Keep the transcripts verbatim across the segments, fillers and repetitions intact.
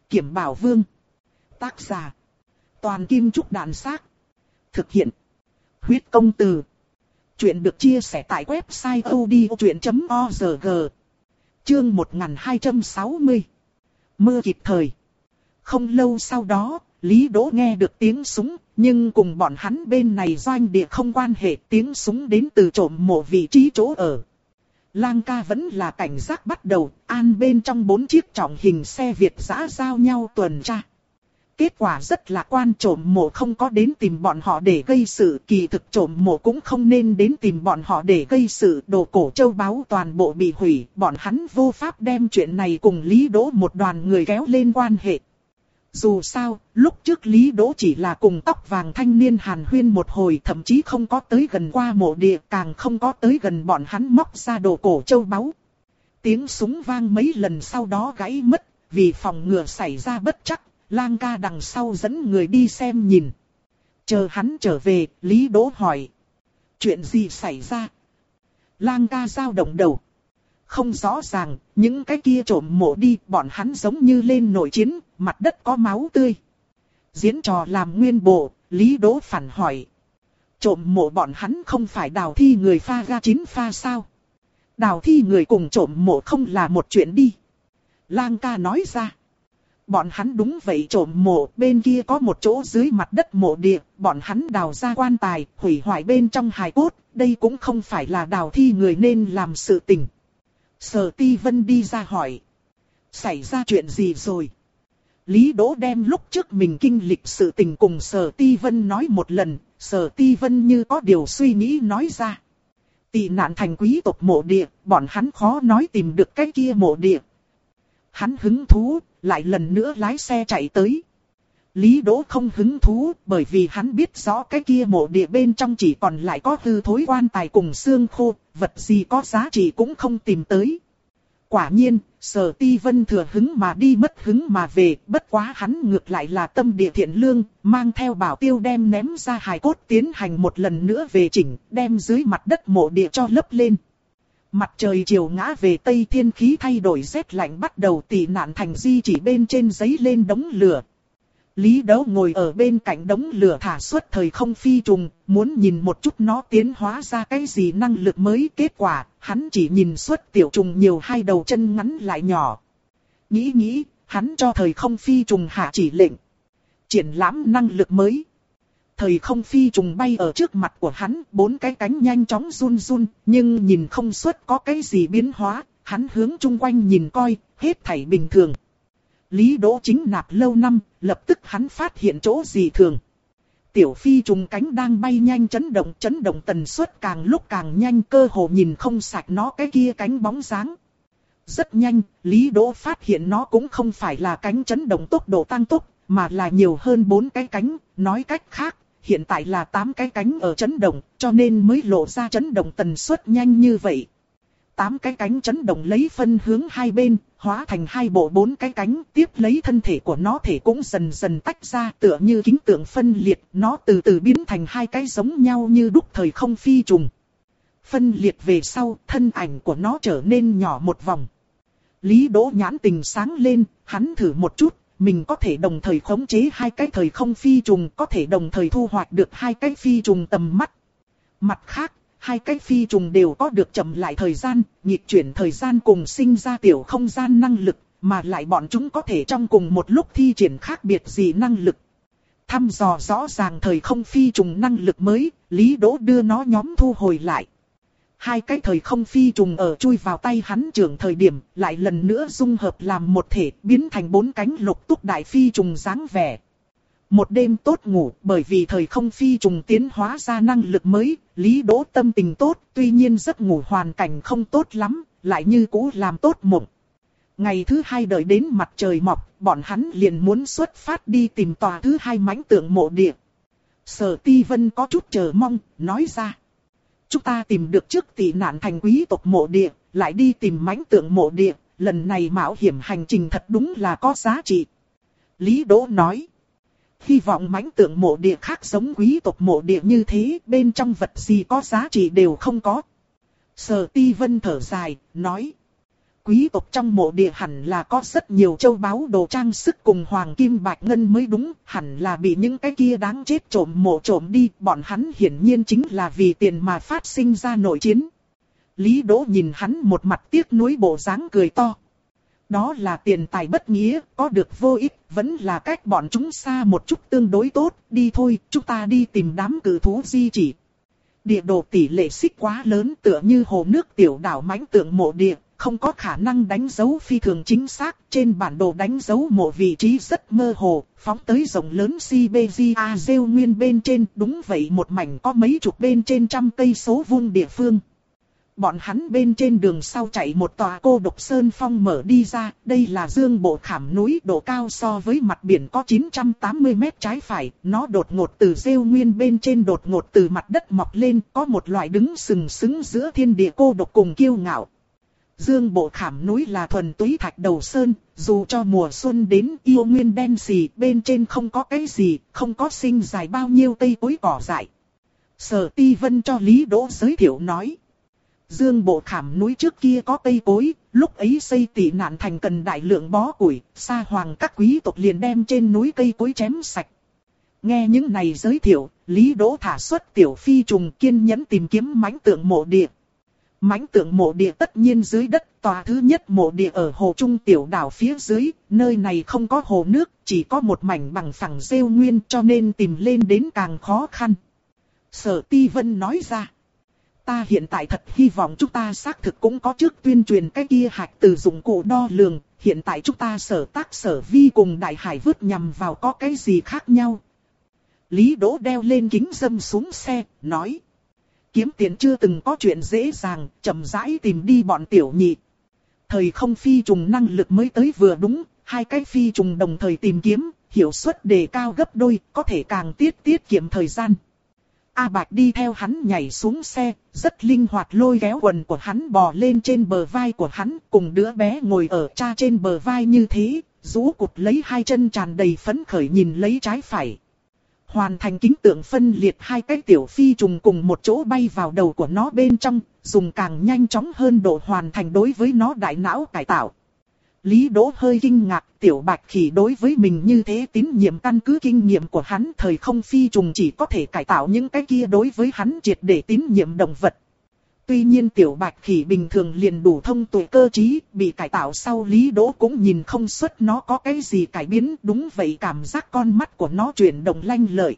Kiểm Bảo Vương. Tác giả. Toàn Kim Trúc Đàn Xác. Thực hiện. Huyết Công Từ. Chuyện được chia sẻ tại website odchuyện chấm org. Chương một nghìn hai trăm sáu mươi. Mưa kịp thời. Không lâu sau đó, Lý Đỗ nghe được tiếng súng, nhưng cùng bọn hắn bên này doanh địa không quan hệ, tiếng súng đến từ trộm mộ vị trí chỗ ở. Lang ca vẫn là cảnh giác bắt đầu, an bên trong bốn chiếc trọng hình xe Việt dã giao nhau tuần tra. Kết quả rất lạc quan, trộm mộ không có đến tìm bọn họ để gây sự, kỳ thực trộm mộ cũng không nên đến tìm bọn họ để gây sự, đồ cổ châu báu toàn bộ bị hủy, bọn hắn vô pháp đem chuyện này cùng Lý Đỗ một đoàn người kéo lên quan hệ. Dù sao, lúc trước Lý Đỗ chỉ là cùng tóc vàng thanh niên hàn huyên một hồi, thậm chí không có tới gần qua mộ địa, càng không có tới gần bọn hắn móc ra đồ cổ châu báu. Tiếng súng vang mấy lần sau đó gãy mất, vì phòng ngừa xảy ra bất trắc, Lang ca đằng sau dẫn người đi xem nhìn. Chờ hắn trở về, Lý Đỗ hỏi. Chuyện gì xảy ra? Lang ca dao động đầu. Không rõ ràng, những cái kia trộm mộ đi, bọn hắn giống như lên nội chiến, mặt đất có máu tươi. Diễn trò làm nguyên bộ, Lý Đỗ phản hỏi. Trộm mộ bọn hắn không phải đào thi người pha ga chín pha sao? Đào thi người cùng trộm mộ không là một chuyện đi. Lang ca nói ra. Bọn hắn đúng vậy, trộm mộ, bên kia có một chỗ dưới mặt đất mộ địa, bọn hắn đào ra quan tài, hủy hoại bên trong hài cốt, đây cũng không phải là đào thi người nên làm sự tình. Sở Ti Vân đi ra hỏi. Xảy ra chuyện gì rồi? Lý Đỗ đem lúc trước mình kinh lịch sự tình cùng Sở Ti Vân nói một lần, Sở Ti Vân như có điều suy nghĩ nói ra. Tị nạn thành quý tộc mộ địa, bọn hắn khó nói tìm được cái kia mộ địa. Hắn hứng thú, lại lần nữa lái xe chạy tới. Lý Đỗ không hứng thú, bởi vì hắn biết rõ cái kia mộ địa bên trong chỉ còn lại có hư thối quan tài cùng xương khô, vật gì có giá trị cũng không tìm tới. Quả nhiên, Sở Ti Vân thừa hứng mà đi mất hứng mà về, bất quá hắn ngược lại là tâm địa thiện lương, mang theo bảo tiêu đem ném ra hài cốt tiến hành một lần nữa về chỉnh, đem dưới mặt đất mộ địa cho lấp lên. Mặt trời chiều ngã về tây, thiên khí thay đổi rét lạnh, bắt đầu tị nạn thành di chỉ bên trên giấy lên đống lửa. Lý Đỗ ngồi ở bên cạnh đống lửa thả xuất thời không phi trùng, muốn nhìn một chút nó tiến hóa ra cái gì năng lực mới. Kết quả, hắn chỉ nhìn xuất tiểu trùng nhiều hai đầu chân ngắn lại nhỏ. Nghĩ nghĩ, hắn cho thời không phi trùng hạ chỉ lệnh. Triển lãm năng lực mới. Thời không phi trùng bay ở trước mặt của hắn, bốn cái cánh nhanh chóng run run, nhưng nhìn không xuất có cái gì biến hóa. Hắn hướng chung quanh nhìn coi, hết thảy bình thường. Lý Đỗ chính nạp lâu năm, lập tức hắn phát hiện chỗ gì thường. Tiểu phi trùng cánh đang bay nhanh chấn động, chấn động tần suất càng lúc càng nhanh, cơ hồ nhìn không sạch nó cái kia cánh bóng dáng. Rất nhanh, Lý Đỗ phát hiện nó cũng không phải là cánh chấn động tốc độ tăng tốc, mà là nhiều hơn bốn cái cánh, nói cách khác, hiện tại là tám cái cánh ở chấn động, cho nên mới lộ ra chấn động tần suất nhanh như vậy. Tám cái cánh chấn động lấy phân hướng hai bên, hóa thành hai bộ bốn cái cánh, tiếp lấy thân thể của nó thể cũng dần dần tách ra, tựa như kính tượng phân liệt, nó từ từ biến thành hai cái giống nhau như đúc thời không phi trùng. Phân liệt về sau, thân ảnh của nó trở nên nhỏ một vòng. Lý Đỗ nhãn tình sáng lên, hắn thử một chút, mình có thể đồng thời khống chế hai cái thời không phi trùng, có thể đồng thời thu hoạch được hai cái phi trùng tầm mắt. Mặt khác, hai cái phi trùng đều có được chậm lại thời gian, nhịp chuyển thời gian cùng sinh ra tiểu không gian năng lực, mà lại bọn chúng có thể trong cùng một lúc thi triển khác biệt gì năng lực. Thăm dò rõ ràng thời không phi trùng năng lực mới, Lý Đỗ đưa nó nhóm thu hồi lại. Hai cái thời không phi trùng ở chui vào tay hắn trưởng thời điểm, lại lần nữa dung hợp làm một thể, biến thành bốn cánh lục túc đại phi trùng dáng vẻ. Một đêm tốt ngủ, bởi vì thời không phi trùng tiến hóa ra năng lực mới, Lý Đỗ tâm tình tốt, tuy nhiên giấc ngủ hoàn cảnh không tốt lắm, lại như cũ làm tốt mộng. Ngày thứ hai đợi đến mặt trời mọc, bọn hắn liền muốn xuất phát đi tìm tòa thứ hai mãnh tượng mộ địa. Sở Ti Vân có chút chờ mong, nói ra. Chúng ta tìm được trước tị nạn thành quý tộc mộ địa, lại đi tìm mãnh tượng mộ địa, lần này mạo hiểm hành trình thật đúng là có giá trị. Lý Đỗ nói. Hy vọng mãnh tượng mộ địa khác giống quý tộc mộ địa như thế, bên trong vật gì có giá trị đều không có. Sở Ti Vân thở dài, nói. Quý tộc trong mộ địa hẳn là có rất nhiều châu báu đồ trang sức cùng hoàng kim bạch ngân mới đúng, hẳn là bị những cái kia đáng chết trộm mộ trộm đi, bọn hắn hiển nhiên chính là vì tiền mà phát sinh ra nội chiến. Lý Đỗ nhìn hắn một mặt tiếc nuối bộ dáng cười to. Đó là tiền tài bất nghĩa, có được vô ích, vẫn là cách bọn chúng xa một chút tương đối tốt, đi thôi, chúng ta đi tìm đám cử thú di chỉ. Địa đồ tỷ lệ xích quá lớn tựa như hồ nước tiểu đảo mãnh tượng mộ địa, không có khả năng đánh dấu phi thường chính xác, trên bản đồ đánh dấu mộ vị trí rất mơ hồ, phóng tới rộng lớn Siberia rêu nguyên bên trên, đúng vậy một mảnh có mấy chục bên trên trăm cây số vuông địa phương. Bọn hắn bên trên đường sau chạy một tòa cô độc sơn phong mở đi ra, đây là dương bộ khảm núi độ cao so với mặt biển có chín trăm tám mươi mét trái phải, nó đột ngột từ rêu nguyên bên trên đột ngột từ mặt đất mọc lên, có một loại đứng sừng sững giữa thiên địa cô độc cùng kiêu ngạo. Dương bộ khảm núi là thuần túy thạch đầu sơn, dù cho mùa xuân đến yêu nguyên đen xì, bên trên không có cái gì, không có sinh dài bao nhiêu cây cối cỏ dại. Sở Ti Vân cho Lý Đỗ giới thiệu nói. Dương bộ khảm núi trước kia có cây cối, lúc ấy xây tị nạn thành cần đại lượng bó củi, sa hoàng các quý tộc liền đem trên núi cây cối chém sạch. Nghe những này giới thiệu, Lý Đỗ thả xuất tiểu phi trùng kiên nhẫn tìm kiếm mãnh tượng mộ địa. Mãnh tượng mộ địa tất nhiên dưới đất, tòa thứ nhất mộ địa ở hồ trung tiểu đảo phía dưới, nơi này không có hồ nước, chỉ có một mảnh bằng phẳng rêu nguyên cho nên tìm lên đến càng khó khăn. Sở Ti Vân nói ra. Ta hiện tại thật hy vọng chúng ta xác thực cũng có trước tuyên truyền cái kia hạch từ dụng cụ đo lường, hiện tại chúng ta sở tác sở vi cùng đại hải vứt nhằm vào có cái gì khác nhau. Lý Đỗ đeo lên kính dâm xuống xe, nói. Kiếm tiền chưa từng có chuyện dễ dàng, chậm rãi tìm đi bọn tiểu nhị. Thời không phi trùng năng lực mới tới vừa đúng, hai cái phi trùng đồng thời tìm kiếm, hiệu suất đề cao gấp đôi, có thể càng tiết tiết kiệm thời gian. A Bạch đi theo hắn nhảy xuống xe, rất linh hoạt lôi kéo quần của hắn bò lên trên bờ vai của hắn, cùng đứa bé ngồi ở cha trên bờ vai như thế, rũ cụt lấy hai chân tràn đầy phấn khởi nhìn lấy trái phải. Hoàn thành kính tượng phân liệt hai cái tiểu phi trùng cùng một chỗ bay vào đầu của nó bên trong, dùng càng nhanh chóng hơn độ hoàn thành đối với nó đại não cải tạo. Lý Đỗ hơi kinh ngạc, tiểu bạch khỉ đối với mình như thế tín nhiệm căn cứ kinh nghiệm của hắn thời không phi trùng chỉ có thể cải tạo những cái kia đối với hắn triệt để tín nhiệm động vật. Tuy nhiên tiểu bạch khỉ bình thường liền đủ thông tuệ cơ trí, bị cải tạo sau Lý Đỗ cũng nhìn không xuất nó có cái gì cải biến, đúng vậy cảm giác con mắt của nó chuyển động lanh lợi.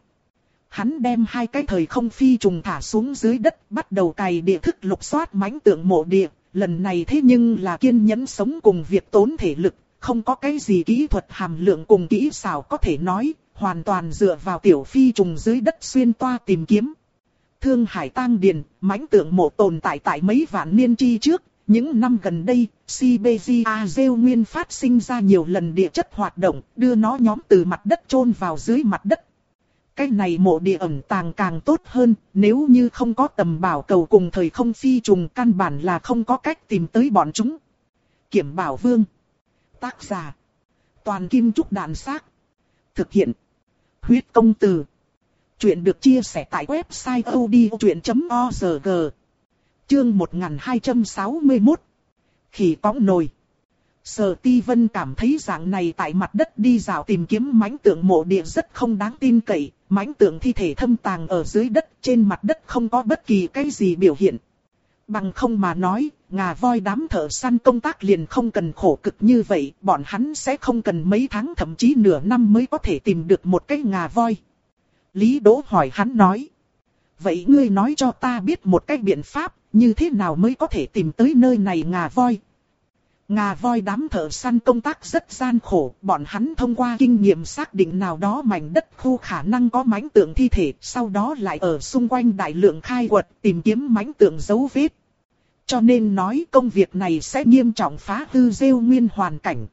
Hắn đem hai cái thời không phi trùng thả xuống dưới đất, bắt đầu cày địa thức lục soát mãnh tượng mộ địa. Lần này thế nhưng là kiên nhẫn sống cùng việc tốn thể lực, không có cái gì kỹ thuật hàm lượng cùng kỹ xảo có thể nói, hoàn toàn dựa vào tiểu phi trùng dưới đất xuyên toa tìm kiếm. Thương Hải Tang Điền, mãnh tượng mộ tồn tại tại mấy vạn niên chi trước, những năm gần đây, Siberia rêu nguyên phát sinh ra nhiều lần địa chất hoạt động, đưa nó nhóm từ mặt đất chôn vào dưới mặt đất. Cái này mộ địa ẩn tàng càng tốt hơn, nếu như không có tầm bảo cầu cùng thời không phi trùng căn bản là không có cách tìm tới bọn chúng. Kiểm Bảo Vương. Tác giả. Toàn Kim Trúc Đàn Xác. Thực hiện. Huyết Công Từ. Chuyện được chia sẻ tại website odchuyện chấm org. Chương một nghìn hai trăm sáu mươi mốt. Khỉ cõng nồi. Sở Ti Vân cảm thấy dạng này tại mặt đất đi dạo tìm kiếm mãnh tượng mộ địa rất không đáng tin cậy, mãnh tượng thi thể thâm tàng ở dưới đất, trên mặt đất không có bất kỳ cái gì biểu hiện. Bằng không mà nói, ngà voi đám thợ săn công tác liền không cần khổ cực như vậy, bọn hắn sẽ không cần mấy tháng thậm chí nửa năm mới có thể tìm được một cái ngà voi. Lý Đỗ hỏi hắn nói, vậy ngươi nói cho ta biết một cái biện pháp, như thế nào mới có thể tìm tới nơi này ngà voi? Ngà voi đám thợ săn công tác rất gian khổ, bọn hắn thông qua kinh nghiệm xác định nào đó mảnh đất khu khả năng có mãnh tượng thi thể, sau đó lại ở xung quanh đại lượng khai quật tìm kiếm mãnh tượng dấu vết. Cho nên nói công việc này sẽ nghiêm trọng phá hư rêu nguyên hoàn cảnh.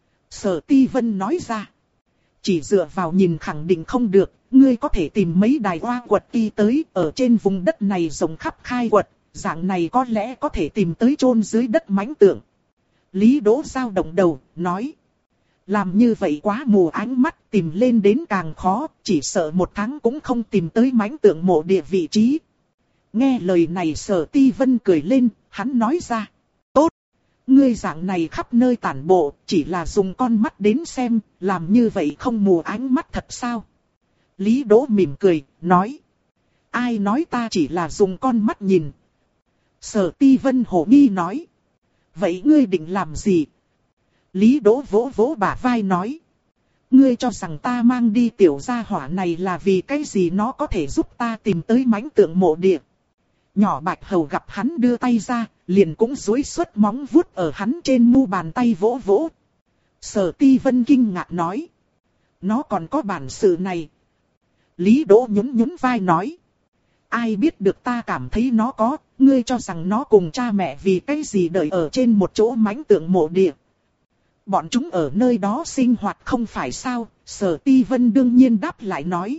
Sở Ti Vân nói ra, chỉ dựa vào nhìn khẳng định không được, ngươi có thể tìm mấy đài hoa quật đi tới, ở trên vùng đất này rộng khắp khai quật, dạng này có lẽ có thể tìm tới chôn dưới đất mãnh tượng. Lý Đỗ dao động đầu, nói. Làm như vậy quá mù ánh mắt, tìm lên đến càng khó, chỉ sợ một tháng cũng không tìm tới mãnh tượng mộ địa vị trí. Nghe lời này Sở Ti Vân cười lên, hắn nói ra. Tốt, Ngươi dạng này khắp nơi tản bộ, chỉ là dùng con mắt đến xem, làm như vậy không mù ánh mắt thật sao? Lý Đỗ mỉm cười, nói. Ai nói ta chỉ là dùng con mắt nhìn? Sở Ti Vân hổ nghi nói. Vậy ngươi định làm gì? Lý Đỗ vỗ vỗ bả vai nói. Ngươi cho rằng ta mang đi tiểu gia hỏa này là vì cái gì nó có thể giúp ta tìm tới mãnh tượng mộ địa. Nhỏ Bạch Hầu gặp hắn đưa tay ra, liền cũng duỗi xuất móng vuốt ở hắn trên mu bàn tay vỗ vỗ. Sở Ti Vân kinh ngạc nói. Nó còn có bản sự này. Lý Đỗ nhún nhún vai nói. Ai biết được ta cảm thấy nó có, ngươi cho rằng nó cùng cha mẹ vì cái gì đợi ở trên một chỗ mãnh tượng mộ địa. Bọn chúng ở nơi đó sinh hoạt không phải sao, Sở Ti Vân đương nhiên đáp lại nói.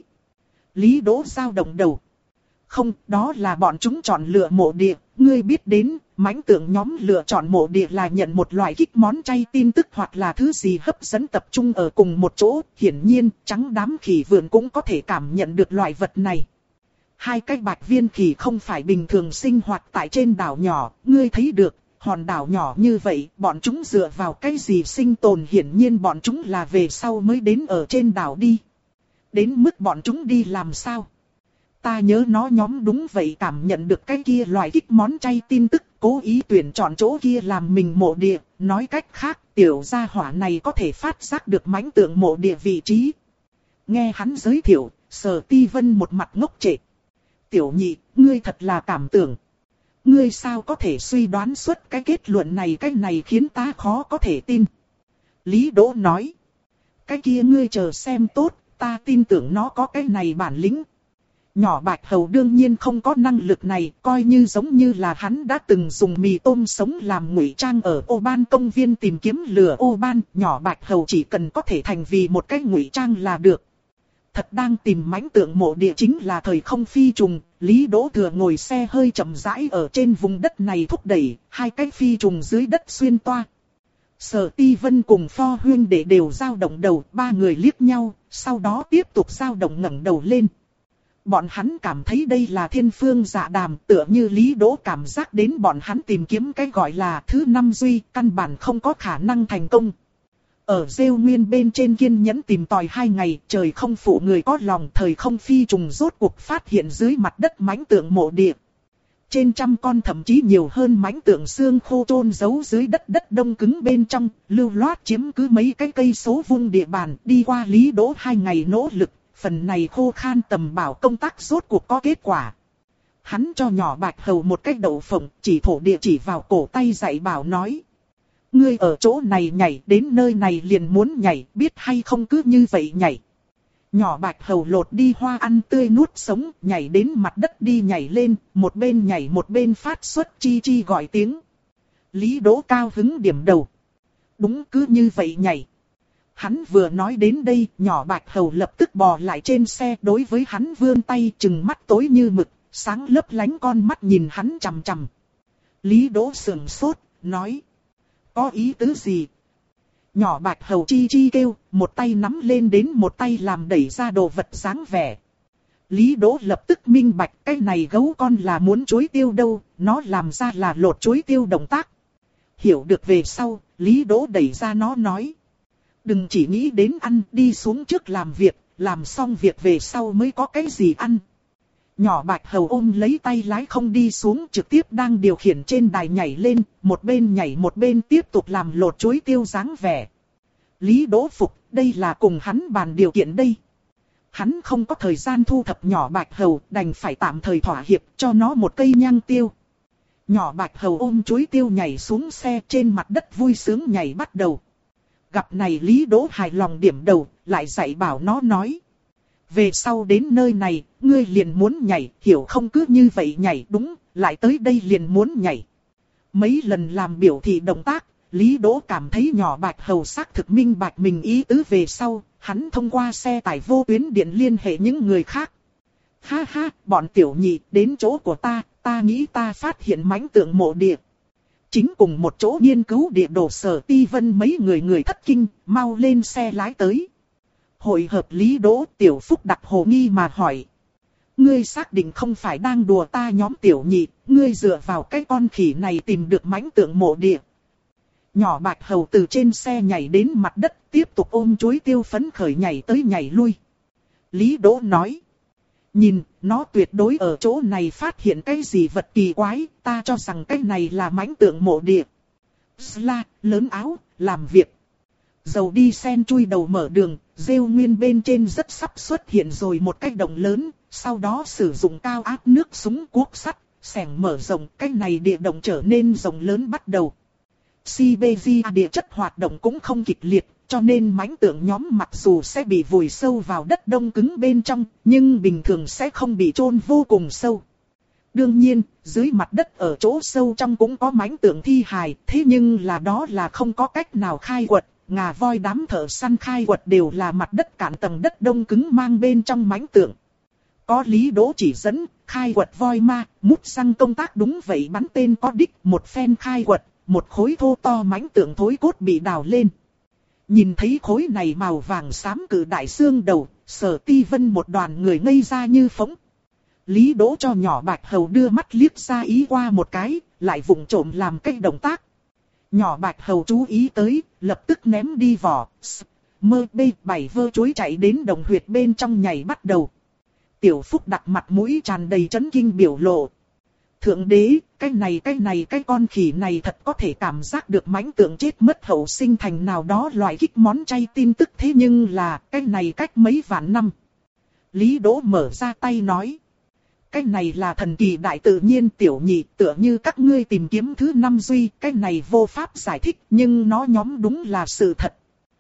Lý Đỗ dao động đầu. Không, đó là bọn chúng chọn lựa mộ địa, ngươi biết đến, mãnh tượng nhóm lựa chọn mộ địa là nhận một loại kích món chay tin tức hoặc là thứ gì hấp dẫn tập trung ở cùng một chỗ, hiển nhiên, trắng đám khỉ vườn cũng có thể cảm nhận được loại vật này. Hai cái bạch viên khỉ không phải bình thường sinh hoạt tại trên đảo nhỏ, ngươi thấy được, hòn đảo nhỏ như vậy, bọn chúng dựa vào cái gì sinh tồn, hiển nhiên bọn chúng là về sau mới đến ở trên đảo đi. Đến mức bọn chúng đi làm sao? Ta nhớ nó nhóm đúng vậy cảm nhận được cái kia loại kích món chay tin tức, cố ý tuyển chọn chỗ kia làm mình mộ địa, nói cách khác, tiểu gia hỏa này có thể phát giác được mãnh tượng mộ địa vị trí. Nghe hắn giới thiệu, Sở Ti Vân một mặt ngốc trệ. Tiểu nhị, ngươi thật là cảm tưởng. Ngươi sao có thể suy đoán suốt cái kết luận này, cái này khiến ta khó có thể tin. Lý Đỗ nói. Cái kia ngươi chờ xem tốt, ta tin tưởng nó có cái này bản lĩnh. Nhỏ Bạch Hầu đương nhiên không có năng lực này, coi như giống như là hắn đã từng dùng mì tôm sống làm ngụy trang ở ô ban công viên tìm kiếm lửa ô ban, nhỏ Bạch Hầu chỉ cần có thể thành vì một cái ngụy trang là được. Thật đang tìm mãnh tượng mộ địa chính là thời không phi trùng, Lý Đỗ Thừa ngồi xe hơi chậm rãi ở trên vùng đất này thúc đẩy, hai cái phi trùng dưới đất xuyên toa. Sở Ti Vân cùng Pho Huyên Đệ đều dao động đầu, ba người liếc nhau, sau đó tiếp tục dao động ngẩng đầu lên. Bọn hắn cảm thấy đây là thiên phương dạ đàm, tựa như Lý Đỗ cảm giác đến bọn hắn tìm kiếm cái gọi là thứ năm duy, căn bản không có khả năng thành công. Ở rêu nguyên bên trên kiên nhẫn tìm tòi hai ngày, trời không phụ người có lòng, thời không phi trùng rốt cuộc phát hiện dưới mặt đất mãnh tượng mộ địa. Trên trăm con thậm chí nhiều hơn mãnh tượng xương khô chôn giấu dưới đất đất đông cứng bên trong, lưu loát chiếm cứ mấy cái cây số vuông địa bàn, đi qua Lý Đỗ hai ngày nỗ lực, phần này khô khan tầm bảo công tác rốt cuộc có kết quả. Hắn cho nhỏ Bạch Hầu một cái đậu phộng, chỉ thổ địa chỉ vào cổ tay dạy bảo nói. Ngươi ở chỗ này nhảy, đến nơi này liền muốn nhảy, biết hay không cứ như vậy nhảy. Nhỏ Bạch Hầu lột đi hoa ăn tươi nuốt sống, nhảy đến mặt đất đi nhảy lên, một bên nhảy một bên phát xuất chi chi gọi tiếng. Lý Đỗ cao hứng điểm đầu. Đúng cứ như vậy nhảy. Hắn vừa nói đến đây, nhỏ Bạch Hầu lập tức bò lại trên xe, đối với hắn vươn tay, trừng mắt tối như mực, sáng lấp lánh con mắt nhìn hắn chằm chằm. Lý Đỗ sườn sốt, nói. Có ý tứ gì? Nhỏ Bạch Hầu chi chi kêu, một tay nắm lên đến một tay làm đẩy ra đồ vật dáng vẻ. Lý Đỗ lập tức minh bạch, cái này gấu con là muốn chuối tiêu đâu, nó làm ra là lột chuối tiêu động tác. Hiểu được về sau, Lý Đỗ đẩy ra nó nói. Đừng chỉ nghĩ đến ăn, đi xuống trước làm việc, làm xong việc về sau mới có cái gì ăn. Nhỏ Bạch Hầu ôm lấy tay lái không đi xuống, trực tiếp đang điều khiển trên đài nhảy lên, một bên nhảy một bên tiếp tục làm lột chuối tiêu dáng vẻ. Lý Đỗ phục, đây là cùng hắn bàn điều kiện đây. Hắn không có thời gian thu thập nhỏ Bạch Hầu, đành phải tạm thời thỏa hiệp cho nó một cây nhang tiêu. Nhỏ Bạch Hầu ôm chuối tiêu nhảy xuống xe, trên mặt đất vui sướng nhảy bắt đầu. Gặp này Lý Đỗ hài lòng điểm đầu, lại dạy bảo nó nói. Về sau đến nơi này, ngươi liền muốn nhảy, hiểu không, cứ như vậy nhảy đúng, lại tới đây liền muốn nhảy. Mấy lần làm biểu thị động tác, Lý Đỗ cảm thấy nhỏ Bạch Hầu xác thực minh bạch mình ý tứ về sau, hắn thông qua xe tải vô tuyến điện liên hệ những người khác. Ha ha, bọn tiểu nhị, đến chỗ của ta, ta nghĩ ta phát hiện mãnh tượng mộ địa. Chính cùng một chỗ nghiên cứu địa đồ Sở Ti Vân mấy người người thất kinh, mau lên xe lái tới. Hội hợp Lý Đỗ, Tiểu Phúc đặt hồ nghi mà hỏi. Ngươi xác định không phải đang đùa ta nhóm tiểu nhị, ngươi dựa vào cái con khỉ này tìm được mãnh tượng mộ địa. Nhỏ bạch hầu từ trên xe nhảy đến mặt đất, tiếp tục ôm chuối tiêu phấn khởi nhảy tới nhảy lui. Lý Đỗ nói. Nhìn, nó tuyệt đối ở chỗ này phát hiện cái gì vật kỳ quái, ta cho rằng cái này là mãnh tượng mộ địa. Sla, lớn áo, làm việc. Dầu đi sen chui đầu mở đường, rêu nguyên bên trên rất sắp xuất hiện rồi một cái động lớn, sau đó sử dụng cao áp nước súng cuốc sắt, xẻng mở rộng, cái này địa động trở nên rộng lớn bắt đầu. Siberia địa chất hoạt động cũng không kịch liệt, cho nên mãnh tượng nhóm mặc dù sẽ bị vùi sâu vào đất đông cứng bên trong, nhưng bình thường sẽ không bị chôn vô cùng sâu. Đương nhiên, dưới mặt đất ở chỗ sâu trong cũng có mãnh tượng thi hài, thế nhưng là đó là không có cách nào khai quật. Ngà voi đám thợ săn khai quật đều là mặt đất cạn tầng đất đông cứng mang bên trong mãnh tượng. Có Lý Đỗ chỉ dẫn, khai quật voi ma, mút xăng công tác đúng vậy bắn tên có đích, một phen khai quật, một khối thô to mãnh tượng thối cốt bị đào lên. Nhìn thấy khối này màu vàng xám cự đại xương đầu, Sở Ti Vân một đoàn người ngây ra như phỗng. Lý Đỗ cho nhỏ bạch hầu đưa mắt liếc ra ý qua một cái, lại vụng trộm làm cái động tác. Nhỏ bạch hầu chú ý tới, lập tức ném đi vỏ, mơ bê bảy vơ chuối chạy đến đồng huyệt bên trong nhảy bắt đầu. Tiểu Phúc đặt mặt mũi tràn đầy chấn kinh biểu lộ. Thượng đế, cái này cái này cái con khỉ này thật có thể cảm giác được mãnh tượng chết mất hậu sinh thành nào đó loại kích món chay tin tức, thế nhưng là cái này cách mấy vạn năm. Lý Đỗ mở ra tay nói. Cái này là thần kỳ đại tự nhiên tiểu nhị, tựa như các ngươi tìm kiếm thứ năm duy, cái này vô pháp giải thích, nhưng nó nhóm đúng là sự thật.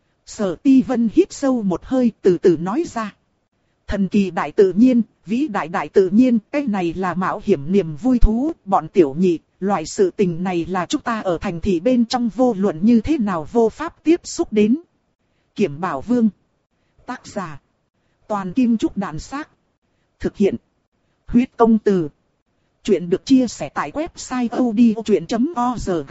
Sở Ti Vân hít sâu một hơi, từ từ nói ra. Thần kỳ đại tự nhiên, vĩ đại đại tự nhiên, cái này là mạo hiểm niềm vui thú, bọn tiểu nhị, loại sự tình này là chúng ta ở thành thị bên trong vô luận như thế nào vô pháp tiếp xúc đến. Kiểm Bảo Vương. Tác giả. Toàn Kim Trúc Đàn Xác. Thực hiện. Huyết Công Từ. Chuyện được chia sẻ tại website odchuyện chấm org.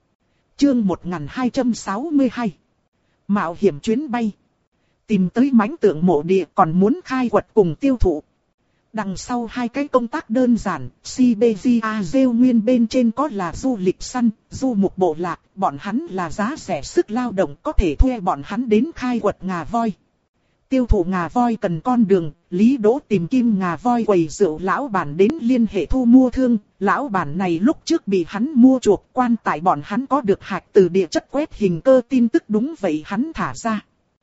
Chương một nghìn hai trăm sáu mươi hai. Mạo hiểm chuyến bay. Tìm tới mãnh tượng mộ địa còn muốn khai quật cùng tiêu thụ. Đằng sau hai cái công tác đơn giản, Siberia rêu nguyên bên trên có là du lịch săn, du mục bộ lạc, bọn hắn là giá rẻ sức lao động có thể thuê bọn hắn đến khai quật ngà voi. Tiêu thụ ngà voi cần con đường, Lý Đỗ tìm kim ngà voi quầy rượu lão bản đến liên hệ thu mua thương, lão bản này lúc trước bị hắn mua chuộc, quan tại bọn hắn có được hạch từ địa chất quét hình cơ tin tức đúng vậy hắn thả ra.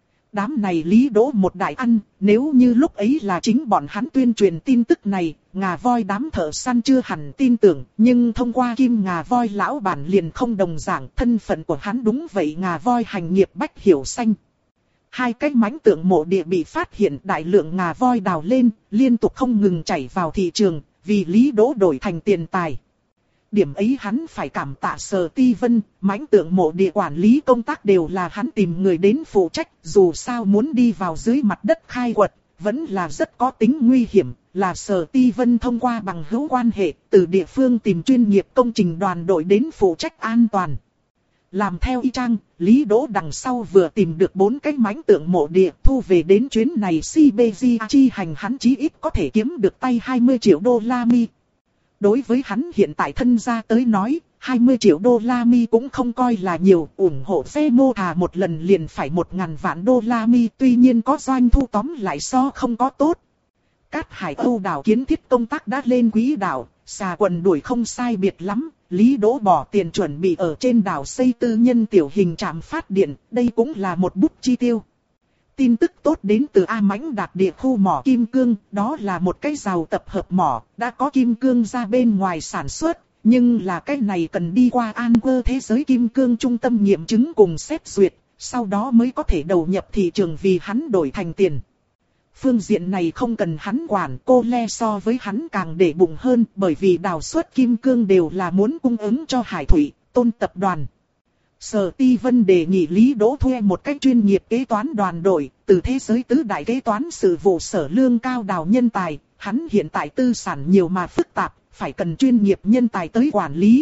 Đám này Lý Đỗ một đại ăn, nếu như lúc ấy là chính bọn hắn tuyên truyền tin tức này, ngà voi đám thợ săn chưa hẳn tin tưởng, nhưng thông qua kim ngà voi lão bản liền không đồng dạng, thân phận của hắn đúng vậy ngà voi hành nghiệp bách hiểu xanh. Hai cái mãnh tượng mộ địa bị phát hiện, đại lượng ngà voi đào lên, liên tục không ngừng chảy vào thị trường, vì Lý Đỗ đổi thành tiền tài. Điểm ấy hắn phải cảm tạ Sở Ti Vân, mãnh tượng mộ địa quản lý công tác đều là hắn tìm người đến phụ trách, dù sao muốn đi vào dưới mặt đất khai quật, vẫn là rất có tính nguy hiểm, là Sở Ti Vân thông qua bằng hữu quan hệ, từ địa phương tìm chuyên nghiệp công trình đoàn đội đến phụ trách an toàn. Làm theo y chang, Lý Đỗ đằng sau vừa tìm được bốn cái mãnh tượng mộ địa, thu về đến chuyến này Siberia chi hành hắn chí ít có thể kiếm được tay hai mươi triệu đô la mi. Đối với hắn hiện tại thân gia tới nói, hai mươi triệu đô la mi cũng không coi là nhiều, ủng hộ phe mô thà một lần liền phải một ngàn vạn đô la mi, tuy nhiên có doanh thu tóm lại so không có tốt. Cát Hải Âu đảo kiến thiết công tác đã lên quỹ đạo, xà quần đuổi không sai biệt lắm, Lý Đỗ bỏ tiền chuẩn bị ở trên đảo xây tư nhân tiểu hình trạm phát điện, đây cũng là một bút chi tiêu. Tin tức tốt đến từ A Mãnh Đạt địa khu mỏ kim cương, đó là một cái rào tập hợp mỏ, đã có kim cương ra bên ngoài sản xuất, nhưng là cái này cần đi qua An Quơ thế giới kim cương trung tâm nghiệm chứng cùng xét duyệt, sau đó mới có thể đầu nhập thị trường vì hắn đổi thành tiền. Phương diện này không cần hắn quản, cô Le so với hắn càng để bụng hơn, bởi vì đào xuất kim cương đều là muốn cung ứng cho Hải Thủy, Tôn tập đoàn. Sở Ti Vân đề nghị Lý Đỗ thuê một cách chuyên nghiệp kế toán đoàn đội, từ thế giới tứ đại kế toán sự vụ sở lương cao đào nhân tài, hắn hiện tại tư sản nhiều mà phức tạp, phải cần chuyên nghiệp nhân tài tới quản lý.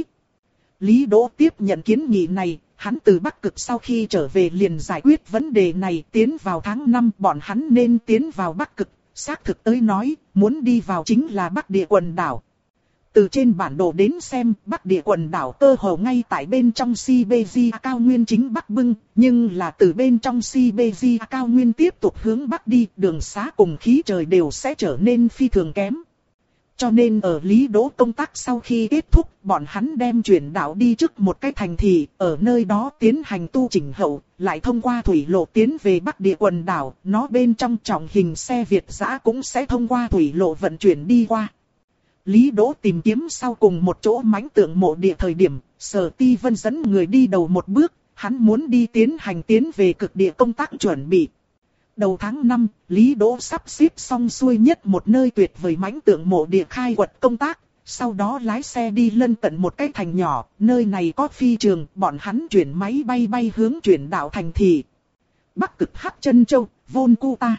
Lý Đỗ tiếp nhận kiến nghị này, hắn từ Bắc Cực sau khi trở về liền giải quyết vấn đề này, tiến vào tháng năm bọn hắn nên tiến vào Bắc Cực, xác thực tới nói, muốn đi vào chính là Bắc địa quần đảo. Từ trên bản đồ đến xem, Bắc địa quần đảo cơ hồ ngay tại bên trong Siberia cao nguyên chính Bắc bưng, nhưng là từ bên trong Siberia cao nguyên tiếp tục hướng Bắc đi, đường xá cùng khí trời đều sẽ trở nên phi thường kém. Cho nên ở Lý Đỗ công tác sau khi kết thúc, bọn hắn đem chuyển đảo đi trước một cái thành thị, ở nơi đó tiến hành tu chỉnh hậu, lại thông qua thủy lộ tiến về Bắc địa quần đảo, nó bên trong trọng hình xe Việt dã cũng sẽ thông qua thủy lộ vận chuyển đi qua. Lý Đỗ tìm kiếm sau cùng một chỗ mãnh tượng mộ địa thời điểm, Sở Ti Vân dẫn người đi đầu một bước, hắn muốn đi tiến hành tiến về cực địa công tác chuẩn bị. Đầu tháng năm, Lý Đỗ sắp xếp xong xuôi nhất một nơi tuyệt vời mãnh tượng mộ địa khai quật công tác, sau đó lái xe đi lân cận một cái thành nhỏ, nơi này có phi trường, bọn hắn chuyển máy bay bay hướng chuyển đảo thành thị. Bắc cực Hắc Chân Châu, Volcuta.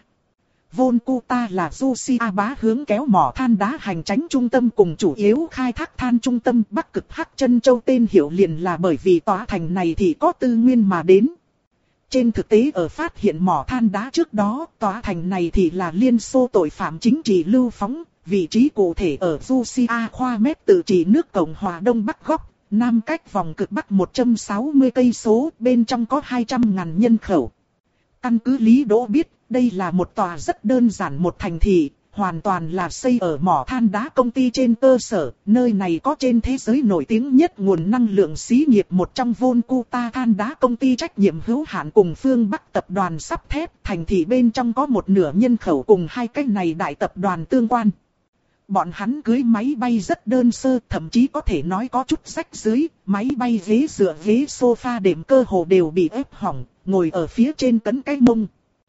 Volcuta là Russia bá hướng kéo mỏ than đá hành chánh trung tâm cùng chủ yếu khai thác than trung tâm. Bắc cực Hắc Chân Châu tên hiệu liền là bởi vì tòa thành này thì có tư nguyên mà đến. Trên thực tế ở phát hiện mỏ than đá trước đó, tòa thành này thì là Liên Xô tội phạm chính trị lưu phóng, vị trí cụ thể ở Russia khoa mét tự trị nước Cộng hòa Đông Bắc góc, nam cách vòng cực Bắc một trăm sáu mươi cây số, bên trong có hai trăm ngàn nhân khẩu. Căn cứ Lý Đỗ biết, đây là một tòa rất đơn giản một thành thị, hoàn toàn là xây ở mỏ than đá công ty trên cơ sở, nơi này có trên thế giới nổi tiếng nhất nguồn năng lượng xí nghiệp một trong Volcuta than đá công ty trách nhiệm hữu hạn cùng phương Bắc tập đoàn sắt thép, thành thị bên trong có một nửa nhân khẩu cùng hai cái này đại tập đoàn tương quan. Bọn hắn cưới máy bay rất đơn sơ, thậm chí có thể nói có chút rách dưới, máy bay ghế dựa ghế sofa đệm cơ hồ đều bị ép hỏng, ngồi ở phía trên cấn cái mông.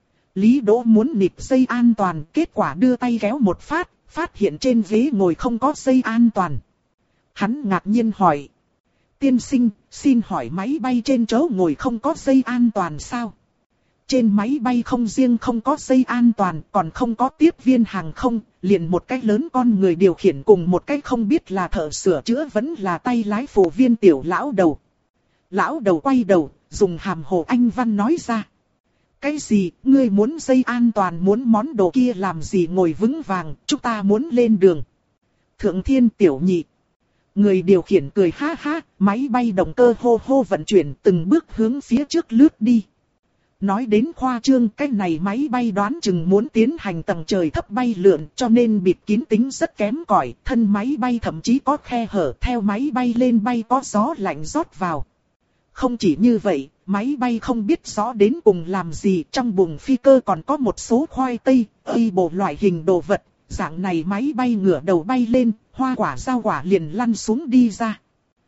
Lý Đỗ muốn nịt dây an toàn, kết quả đưa tay kéo một phát, phát hiện trên ghế ngồi không có dây an toàn. Hắn ngạc nhiên hỏi. Tiên sinh, xin hỏi máy bay trên chỗ ngồi không có dây an toàn sao? Trên máy bay không riêng không có dây an toàn, còn không có tiếp viên hàng không, liền một cái lớn con người điều khiển cùng một cái không biết là thợ sửa chữa vẫn là tay lái phụ viên tiểu lão đầu. Lão đầu quay đầu, dùng hàm hồ anh văn nói ra. Cái gì, ngươi muốn dây an toàn muốn món đồ kia làm gì ngồi vững vàng, chúng ta muốn lên đường. Thượng Thiên tiểu nhị. Người điều khiển cười ha ha, máy bay động cơ hô hô vận chuyển từng bước hướng phía trước lướt đi. Nói đến khoa trương, cái này máy bay đoán chừng muốn tiến hành tầng trời thấp bay lượn cho nên bịt kín tính rất kém cỏi, thân máy bay thậm chí có khe hở, theo máy bay lên bay có gió lạnh rót vào. Không chỉ như vậy, máy bay không biết rõ đến cùng làm gì, trong buồng phi cơ còn có một số khoai tây, ây bộ loại hình đồ vật, dạng này máy bay ngửa đầu bay lên, hoa quả rau quả liền lăn xuống đi ra.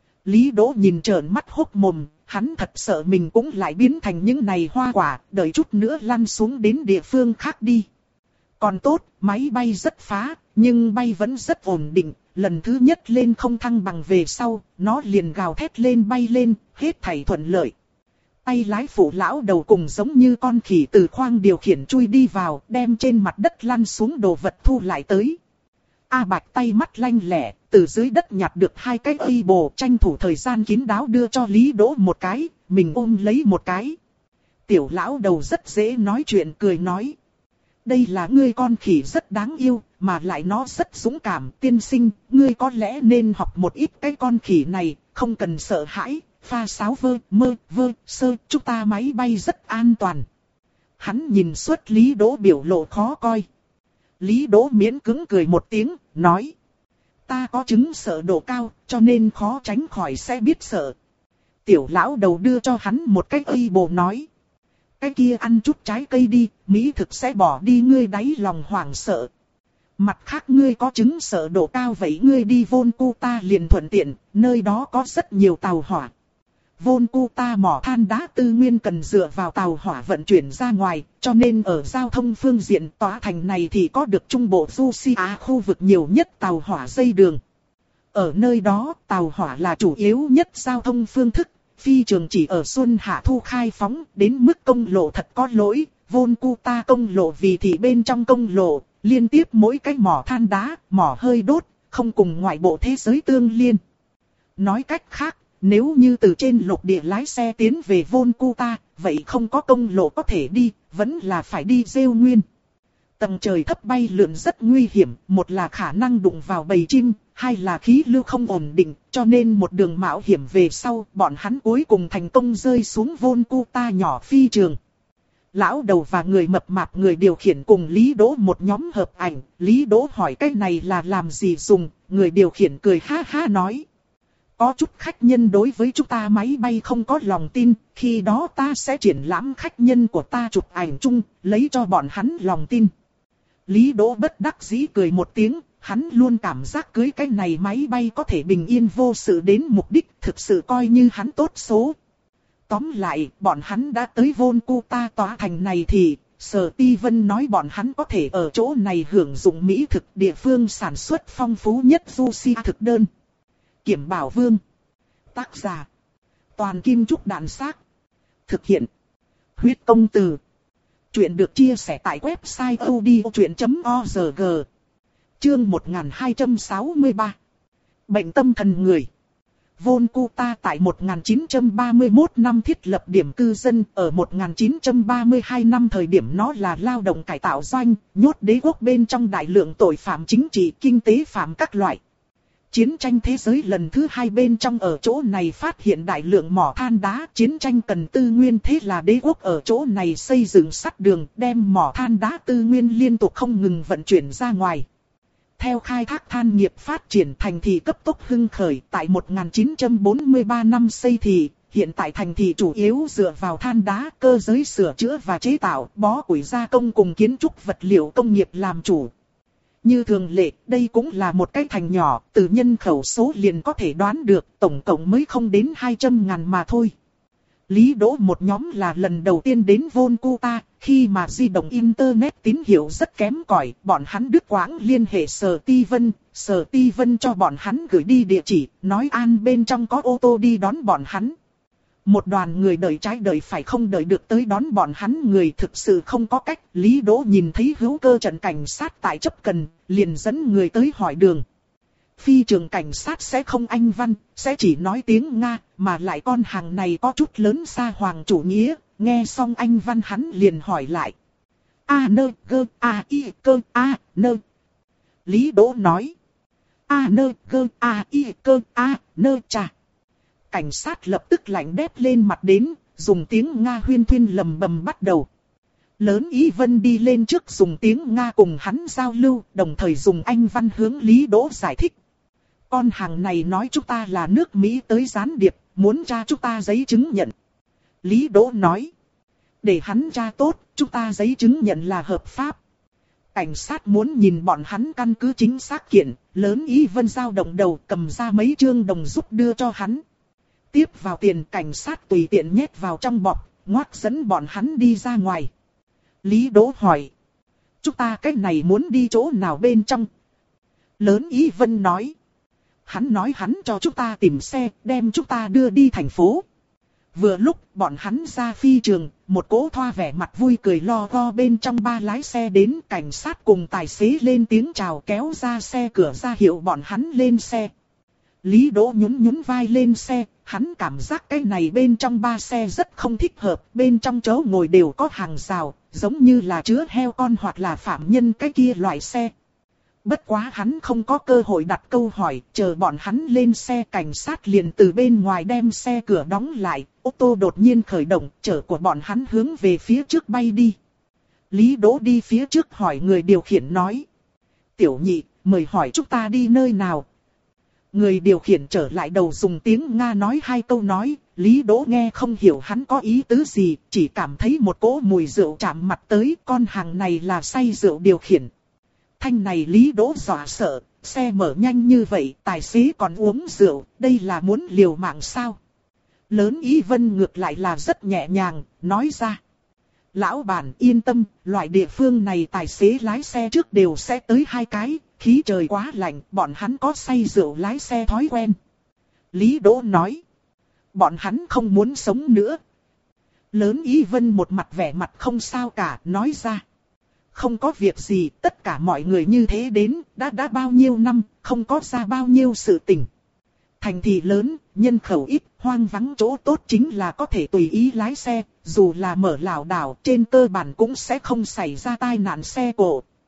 Lý Đỗ nhìn trợn mắt hốc mồm, hắn thật sợ mình cũng lại biến thành những này hoa quả, đợi chút nữa lăn xuống đến địa phương khác đi. Còn tốt, máy bay rất phá, nhưng bay vẫn rất ổn định, lần thứ nhất lên không thăng bằng về sau, nó liền gào thét lên bay lên, hết thảy thuận lợi. Tay lái phụ lão đầu cùng giống như con khỉ từ khoang điều khiển chui đi vào, đem trên mặt đất lăn xuống đồ vật thu lại tới. A Bạch tay mắt lanh lẹ, từ dưới đất nhặt được hai cái ây bồ, tranh thủ thời gian kín đáo đưa cho Lý Đỗ một cái, mình ôm lấy một cái. Tiểu lão đầu rất dễ nói chuyện cười nói. Đây là ngươi con khỉ rất đáng yêu, mà lại nó rất dũng cảm, tiên sinh, ngươi có lẽ nên học một ít cái con khỉ này, không cần sợ hãi, pha sáo vơ, mơ, vơ, sơ, chúng ta máy bay rất an toàn. Hắn nhìn suốt Lý Đỗ biểu lộ khó coi. Lý Đỗ miễn cứng cười một tiếng, nói. Ta có chứng sợ độ cao, cho nên khó tránh khỏi sẽ biết sợ. Tiểu lão đầu đưa cho hắn một cái ây bồ nói. Cái kia ăn chút trái cây đi, mỹ thực sẽ bỏ đi ngươi đáy lòng hoảng sợ. Mặt khác ngươi có chứng sợ độ cao vậy ngươi đi Volcuta liền thuận tiện, nơi đó có rất nhiều tàu hỏa. Volcuta mỏ than đá tư nguyên cần dựa vào tàu hỏa vận chuyển ra ngoài, cho nên ở giao thông phương diện tòa thành này thì có được trung bộ Russia khu vực nhiều nhất tàu hỏa dây đường. Ở nơi đó, tàu hỏa là chủ yếu nhất giao thông phương thức, phi trường chỉ ở xuân hạ thu khai phóng, đến mức công lộ thật có lỗi, Volcuta công lộ vì thì bên trong công lộ, liên tiếp mỗi cái mỏ than đá, mỏ hơi đốt, không cùng ngoại bộ thế giới tương liên. Nói cách khác, nếu như từ trên lục địa lái xe tiến về Volcuta, vậy không có công lộ có thể đi, vẫn là phải đi Rêu Nguyên. Tầng trời thấp bay lượn rất nguy hiểm, một là khả năng đụng vào bầy chim, hai là khí lưu không ổn định, cho nên một đường mạo hiểm về sau, bọn hắn cuối cùng thành công rơi xuống Volcuta nhỏ phi trường. Lão đầu và người mập mạp người điều khiển cùng Lý Đỗ một nhóm hợp ảnh, Lý Đỗ hỏi cái này là làm gì dùng, người điều khiển cười ha ha nói. Có chút khách nhân đối với chúng ta máy bay không có lòng tin, khi đó ta sẽ triển lãm khách nhân của ta chụp ảnh chung, lấy cho bọn hắn lòng tin. Lý Đỗ bất đắc dĩ cười một tiếng, hắn luôn cảm giác cưới cái này máy bay có thể bình yên vô sự đến mục đích, thực sự coi như hắn tốt số. Tóm lại, bọn hắn đã tới Volcuta tòa thành này thì, Sở Ti Vân nói bọn hắn có thể ở chỗ này hưởng dụng mỹ thực địa phương sản xuất phong phú nhất sushi thực đơn. Kiểm Bảo Vương. Tác giả. Toàn Kim Trúc Đạn Xác. Thực hiện. Huyết Công Từ. Chuyện được chia sẻ tại website odchuyện chấm org. Chương một nghìn hai trăm sáu mươi ba. Bệnh tâm thần người. Volcuta tại một nghìn chín trăm ba mươi mốt năm thiết lập điểm cư dân, ở một nghìn chín trăm ba mươi hai năm thời điểm nó là lao động cải tạo doanh, nhốt đế quốc bên trong đại lượng tội phạm chính trị, kinh tế phạm các loại. Chiến tranh thế giới lần thứ hai bên trong ở chỗ này phát hiện đại lượng mỏ than đá, chiến tranh cần tư nguyên, thế là đế quốc ở chỗ này xây dựng sắt đường, đem mỏ than đá tư nguyên liên tục không ngừng vận chuyển ra ngoài. Theo khai thác than nghiệp phát triển, thành thị cấp tốc hưng khởi, tại một nghìn chín trăm bốn mươi ba năm xây thị, hiện tại thành thị chủ yếu dựa vào than đá, cơ giới sửa chữa và chế tạo, bó củi gia công cùng kiến trúc vật liệu công nghiệp làm chủ. Như thường lệ, đây cũng là một cái thành nhỏ, từ nhân khẩu số liền có thể đoán được, tổng cộng mới không đến hai trăm ngàn mà thôi. Lý Đỗ một nhóm là lần đầu tiên đến Volcuta, khi mà di động Internet tín hiệu rất kém cỏi, bọn hắn đứt quãng liên hệ Sở Ti Vân, Sở Ti Vân cho bọn hắn gửi đi địa chỉ, nói an bên trong có ô tô đi đón bọn hắn. Một đoàn người đợi trái đợi phải không đợi được tới đón bọn hắn người thực sự không có cách, Lý Đỗ nhìn thấy hữu cơ trận cảnh sát tại chấp cần, liền dẫn người tới hỏi đường. Phi trường cảnh sát sẽ không Anh văn, sẽ chỉ nói tiếng Nga, mà lại con hàng này có chút lớn xa hoàng chủ nghĩa, nghe xong Anh văn hắn liền hỏi lại. A nơ gơ a y cơ a nơ. Lý Đỗ nói. A nơ gơ a y cơ a nơ cha. Cảnh sát lập tức lạnh đét lên mặt đến, dùng tiếng Nga huyên thuyên lầm bầm bắt đầu. Lớn Ý Vân đi lên trước dùng tiếng Nga cùng hắn giao lưu, đồng thời dùng Anh văn hướng Lý Đỗ giải thích. Con hàng này nói chúng ta là nước Mỹ tới gián điệp, muốn tra chúng ta giấy chứng nhận. Lý Đỗ nói. Để hắn tra tốt, chúng ta giấy chứng nhận là hợp pháp. Cảnh sát muốn nhìn bọn hắn căn cứ chính xác kiện, Lớn Ý Vân dao động đầu cầm ra mấy trương đồng giúp đưa cho hắn. Tiếp vào tiền, cảnh sát tùy tiện nhét vào trong bọc, ngoắc dẫn bọn hắn đi ra ngoài. Lý Đỗ hỏi. Chúng ta cách này muốn đi chỗ nào bên trong? Lớn Ý Vân nói. Hắn nói hắn cho chúng ta tìm xe, đem chúng ta đưa đi thành phố. Vừa lúc bọn hắn ra phi trường, một cỗ thoa vẻ mặt vui cười lo go bên trong ba lái xe đến, cảnh sát cùng tài xế lên tiếng chào kéo ra xe cửa ra hiệu bọn hắn lên xe. Lý Đỗ nhún nhún vai lên xe, hắn cảm giác cái này bên trong ba xe rất không thích hợp, bên trong chỗ ngồi đều có hàng rào, giống như là chứa heo con hoặc là phạm nhân cái kia loại xe. Bất quá hắn không có cơ hội đặt câu hỏi, chờ bọn hắn lên xe, cảnh sát liền từ bên ngoài đem xe cửa đóng lại, ô tô đột nhiên khởi động, chở của bọn hắn hướng về phía trước bay đi. Lý Đỗ đi phía trước hỏi người điều khiển nói. Tiểu nhị, mời hỏi chúng ta đi nơi nào? Người điều khiển trở lại đầu dùng tiếng Nga nói hai câu nói, Lý Đỗ nghe không hiểu hắn có ý tứ gì, chỉ cảm thấy một cỗ mùi rượu chạm mặt tới, con hàng này là say rượu điều khiển. Thanh này Lý Đỗ dọa sợ, xe mở nhanh như vậy, tài xế còn uống rượu, đây là muốn liều mạng sao? Lớn Ý Vân ngược lại là rất nhẹ nhàng, nói ra. Lão bản yên tâm, loại địa phương này tài xế lái xe trước đều sẽ tới hai cái, khí trời quá lạnh, bọn hắn có say rượu lái xe thói quen. Lý Đỗ nói. Bọn hắn không muốn sống nữa. Lớn Ý Vân một mặt vẻ mặt không sao cả, nói ra. Không có việc gì, tất cả mọi người như thế đến, đã đã bao nhiêu năm, không có ra bao nhiêu sự tình. Thành thị lớn, nhân khẩu ít, hoang vắng chỗ tốt chính là có thể tùy ý lái xe, dù là mở lảo đảo, trên cơ bản cũng sẽ không xảy ra tai nạn xe cộ.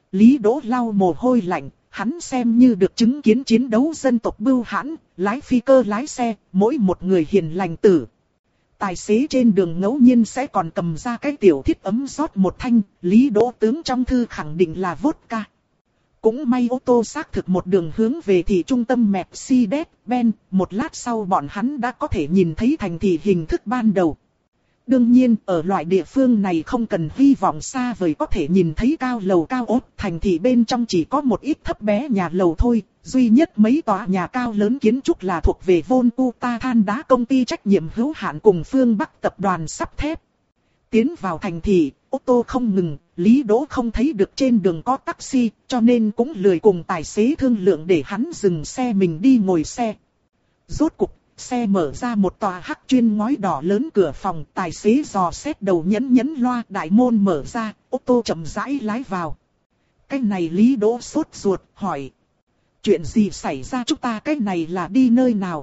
Lý Đỗ lau mồ hôi lạnh, hắn xem như được chứng kiến chiến đấu dân tộc bưu hãn, lái phi cơ lái xe, mỗi một người hiền lành tử. Tài xế trên đường ngẫu nhiên sẽ còn cầm ra cái tiểu thiết ấm rót một thanh, Lý Đỗ tướng trong thư khẳng định là vodka. Cũng may ô tô xác thực một đường hướng về thị trung tâm Mercedes-Benz, một lát sau bọn hắn đã có thể nhìn thấy thành thị hình thức ban đầu. Đương nhiên, ở loại địa phương này không cần hy vọng xa vời có thể nhìn thấy cao lầu cao ốt, thành thị bên trong chỉ có một ít thấp bé nhà lầu thôi, duy nhất mấy tòa nhà cao lớn kiến trúc là thuộc về Volcuta than đá công ty trách nhiệm hữu hạn cùng phương Bắc tập đoàn sắt thép. Tiến vào thành thị, ô tô không ngừng, Lý Đỗ không thấy được trên đường có taxi, cho nên cũng lười cùng tài xế thương lượng để hắn dừng xe mình đi ngồi xe. Rốt cục, xe mở ra một tòa hắc chuyên ngói đỏ lớn cửa phòng, tài xế dò xét đầu nhấn nhấn loa, đại môn mở ra, ô tô chậm rãi lái vào. Cái này Lý Đỗ sốt ruột, hỏi. Chuyện gì xảy ra, chúng ta cái này là đi nơi nào?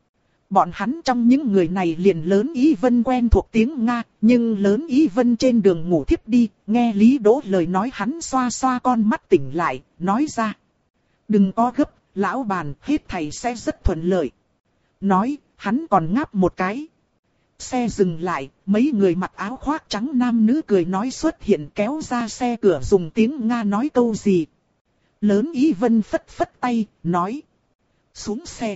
Bọn hắn trong những người này liền Lớn Ý Vân quen thuộc tiếng Nga, nhưng Lớn Ý Vân trên đường ngủ thiếp đi, nghe Lý Đỗ lời nói hắn xoa xoa con mắt tỉnh lại, nói ra. Đừng có gấp, lão bàn, hết thầy sẽ rất thuận lợi. Nói, hắn còn ngáp một cái. Xe dừng lại, mấy người mặc áo khoác trắng nam nữ cười nói xuất hiện, kéo ra xe cửa dùng tiếng Nga nói câu gì. Lớn Ý Vân phất phất tay, nói. Xuống xe.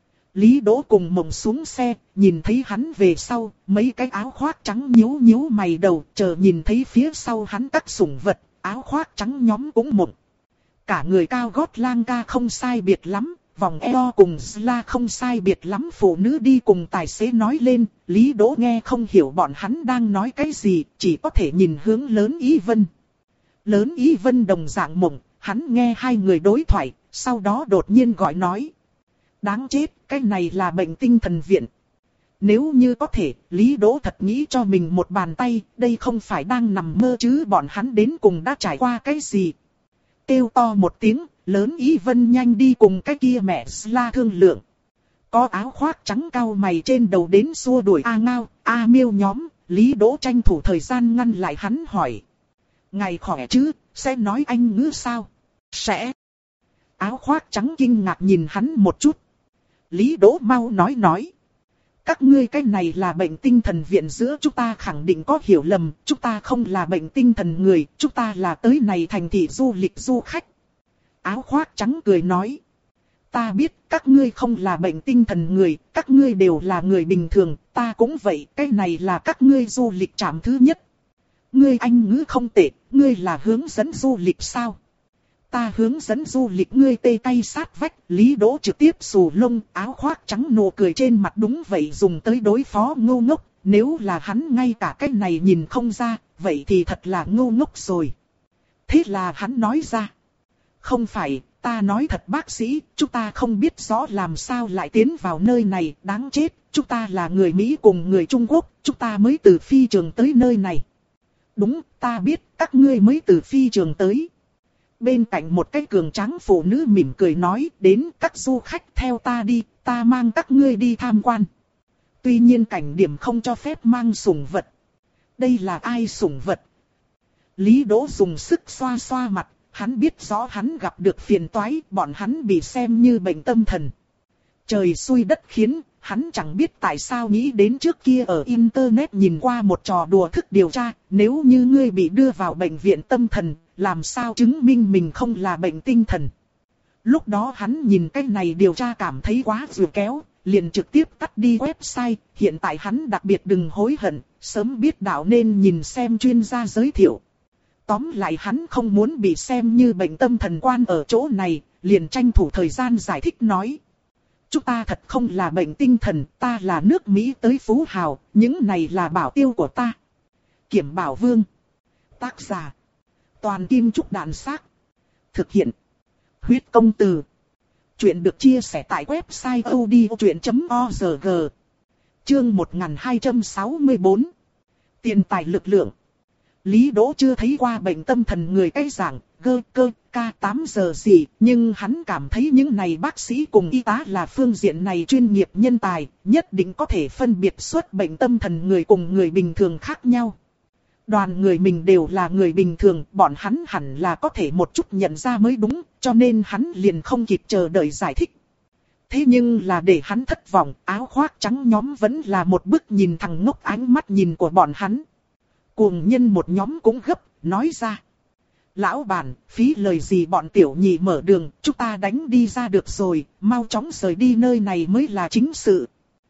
Lý Đỗ cùng Mộng xuống xe, nhìn thấy hắn về sau, mấy cái áo khoác trắng nhíu nhíu mày đầu, chờ nhìn thấy phía sau hắn các sủng vật, áo khoác trắng nhóm cũng Mộng. Cả người cao gót lang ca không sai biệt lắm, vòng eo cùng Sla không sai biệt lắm, phụ nữ đi cùng tài xế nói lên, Lý Đỗ nghe không hiểu bọn hắn đang nói cái gì, chỉ có thể nhìn hướng Lớn Ý Vân. Lớn Ý Vân đồng dạng Mộng, hắn nghe hai người đối thoại, sau đó đột nhiên gọi nói. Đáng chết, cái này là bệnh tinh thần viện. Nếu như có thể, Lý Đỗ thật nghĩ cho mình một bàn tay, đây không phải đang nằm mơ chứ, bọn hắn đến cùng đã trải qua cái gì. Kêu to một tiếng, Lớn Ý Vân nhanh đi cùng cái kia mẹ Sla thương lượng. Có áo khoác trắng cao mày trên đầu đến xua đuổi A Ngao, A Miêu nhóm, Lý Đỗ tranh thủ thời gian ngăn lại hắn hỏi. Ngài khỏe chứ, sẽ nói Anh ngữ sao? Sẽ. Áo khoác trắng kinh ngạc nhìn hắn một chút. Lý Đỗ mau nói nói. Các ngươi cái này là bệnh tinh thần viện, giữa chúng ta khẳng định có hiểu lầm, chúng ta không là bệnh tinh thần người, chúng ta là tới này thành thị du lịch du khách. Áo khoác trắng cười nói. Ta biết các ngươi không là bệnh tinh thần người, các ngươi đều là người bình thường, ta cũng vậy, cái này là các ngươi du lịch trạm thứ nhất. Ngươi Anh ngữ không tệ, ngươi là hướng dẫn du lịch sao? Ta hướng dẫn du lịch, ngươi tê tay sát vách. Lý Đỗ trực tiếp xù lông, áo khoác trắng nụ cười trên mặt, đúng vậy, dùng tới đối phó ngu ngốc. Nếu là hắn ngay cả cái này nhìn không ra, vậy thì thật là ngu ngốc rồi. Thế là hắn nói ra. Không phải, ta nói thật bác sĩ, chúng ta không biết rõ làm sao lại tiến vào nơi này, đáng chết. Chúng ta là người Mỹ cùng người Trung Quốc, chúng ta mới từ phi trường tới nơi này. Đúng, ta biết, các ngươi mới từ phi trường tới. Bên cạnh một cái cường tráng phụ nữ mỉm cười nói, đến các du khách theo ta đi, ta mang các ngươi đi tham quan. Tuy nhiên cảnh điểm không cho phép mang sủng vật. Đây là ai sủng vật? Lý Đỗ dùng sức xoa xoa mặt, hắn biết rõ hắn gặp được phiền toái, bọn hắn bị xem như bệnh tâm thần. Trời xui đất khiến, hắn chẳng biết tại sao nghĩ đến trước kia ở Internet nhìn qua một trò đùa thức điều tra, nếu như ngươi bị đưa vào bệnh viện tâm thần, làm sao chứng minh mình không là bệnh tinh thần. Lúc đó hắn nhìn cái này điều tra cảm thấy quá rùa kéo, liền trực tiếp tắt đi website, hiện tại hắn đặc biệt đừng hối hận, sớm biết đạo nên nhìn xem chuyên gia giới thiệu. Tóm lại hắn không muốn bị xem như bệnh tâm thần quan ở chỗ này, liền tranh thủ thời gian giải thích nói. Chúng ta thật không là bệnh tinh thần, ta là nước Mỹ tới phú hào, những này là bảo tiêu của ta. Kiểm Bảo Vương. Tác giả. Toàn Kim Trúc Đàn Xác. Thực hiện. Huyết Công Từ. Chuyện được chia sẻ tại website odchuyện chấm org. Chương một nghìn hai trăm sáu mươi tư. Tiền tài lực lượng. Lý Đỗ chưa thấy qua bệnh tâm thần người cái dạng, gơ cơ, ca tám giờ gì, nhưng hắn cảm thấy những này bác sĩ cùng y tá là phương diện này chuyên nghiệp nhân tài, nhất định có thể phân biệt xuất bệnh tâm thần người cùng người bình thường khác nhau. Đoàn người mình đều là người bình thường, bọn hắn hẳn là có thể một chút nhận ra mới đúng, cho nên hắn liền không kịp chờ đợi giải thích. Thế nhưng là để hắn thất vọng, áo khoác trắng nhóm vẫn là một bức nhìn thằng ngốc ánh mắt nhìn của bọn hắn. Cuồng nhân một nhóm cũng gấp, nói ra. Lão bản, phí lời gì bọn tiểu nhị mở đường, chúng ta đánh đi ra được rồi, mau chóng rời đi nơi này mới là chính sự.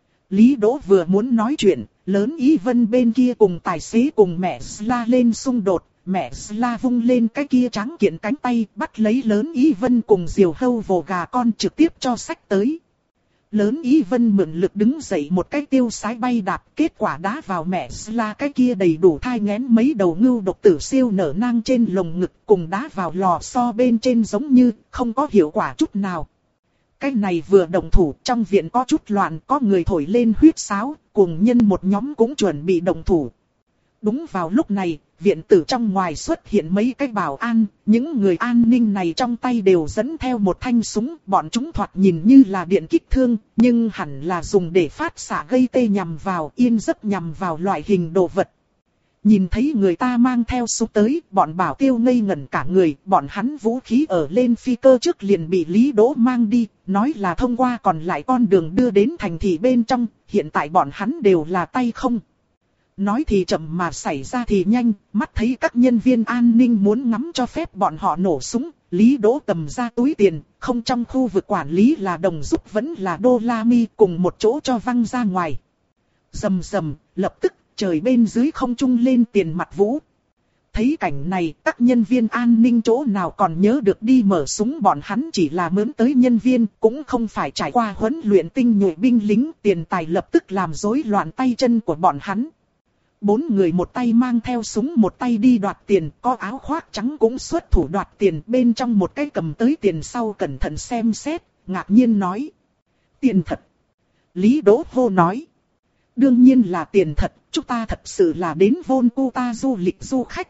Lý Đỗ vừa muốn nói chuyện, lớn Ý Vân bên kia cùng tài xế cùng mẹ Sla lên xung đột, mẹ Sla vung lên cái kia trắng kiện cánh tay bắt lấy lớn Ý Vân cùng diều hâu vồ gà con trực tiếp cho xách tới. Lớn Ý Vân mượn lực đứng dậy một cái tiêu sái bay đạp, kết quả đá vào mẹ Sla cái kia đầy đủ thai nghén mấy đầu ngưu độc tử siêu nở nang trên lồng ngực cùng đá vào lò xo bên trên giống như không có hiệu quả chút nào. Cái này vừa động thủ trong viện có chút loạn, có người thổi lên huyết sáo, cùng nhân một nhóm cũng chuẩn bị động thủ. Đúng vào lúc này, viện tử trong ngoài xuất hiện mấy cái bảo an, những người an ninh này trong tay đều dẫn theo một thanh súng, bọn chúng thoạt nhìn như là điện kích thương, nhưng hẳn là dùng để phát xạ gây tê nhằm vào, yên giấc nhằm vào loại hình đồ vật. Nhìn thấy người ta mang theo súng tới, bọn bảo tiêu ngây ngẩn cả người, bọn hắn vũ khí ở lên phi cơ trước liền bị Lý Đỗ mang đi, nói là thông qua còn lại con đường đưa đến thành thị bên trong, hiện tại bọn hắn đều là tay không. Nói thì chậm mà xảy ra thì nhanh, mắt thấy các nhân viên an ninh muốn ngắm cho phép bọn họ nổ súng, Lý Đỗ cầm ra túi tiền, không trong khu vực quản lý là đồng rúp vẫn là đô la mi cùng một chỗ cho văng ra ngoài. Rầm rầm, lập tức trời bên dưới không trung lên tiền mặt vũ. Thấy cảnh này, các nhân viên an ninh chỗ nào còn nhớ được đi mở súng, bọn hắn chỉ là mướn tới nhân viên, cũng không phải trải qua huấn luyện tinh nhuệ binh lính, tiền tài lập tức làm rối loạn tay chân của bọn hắn. Bốn người một tay mang theo súng một tay đi đoạt tiền, có áo khoác trắng cũng xuất thủ đoạt tiền, bên trong một cái cầm tới tiền sau cẩn thận xem xét, ngạc nhiên nói. Tiền thật. Lý Đỗ hô nói. Đương nhiên là tiền thật, chúng ta thật sự là đến Volcuta du lịch du khách.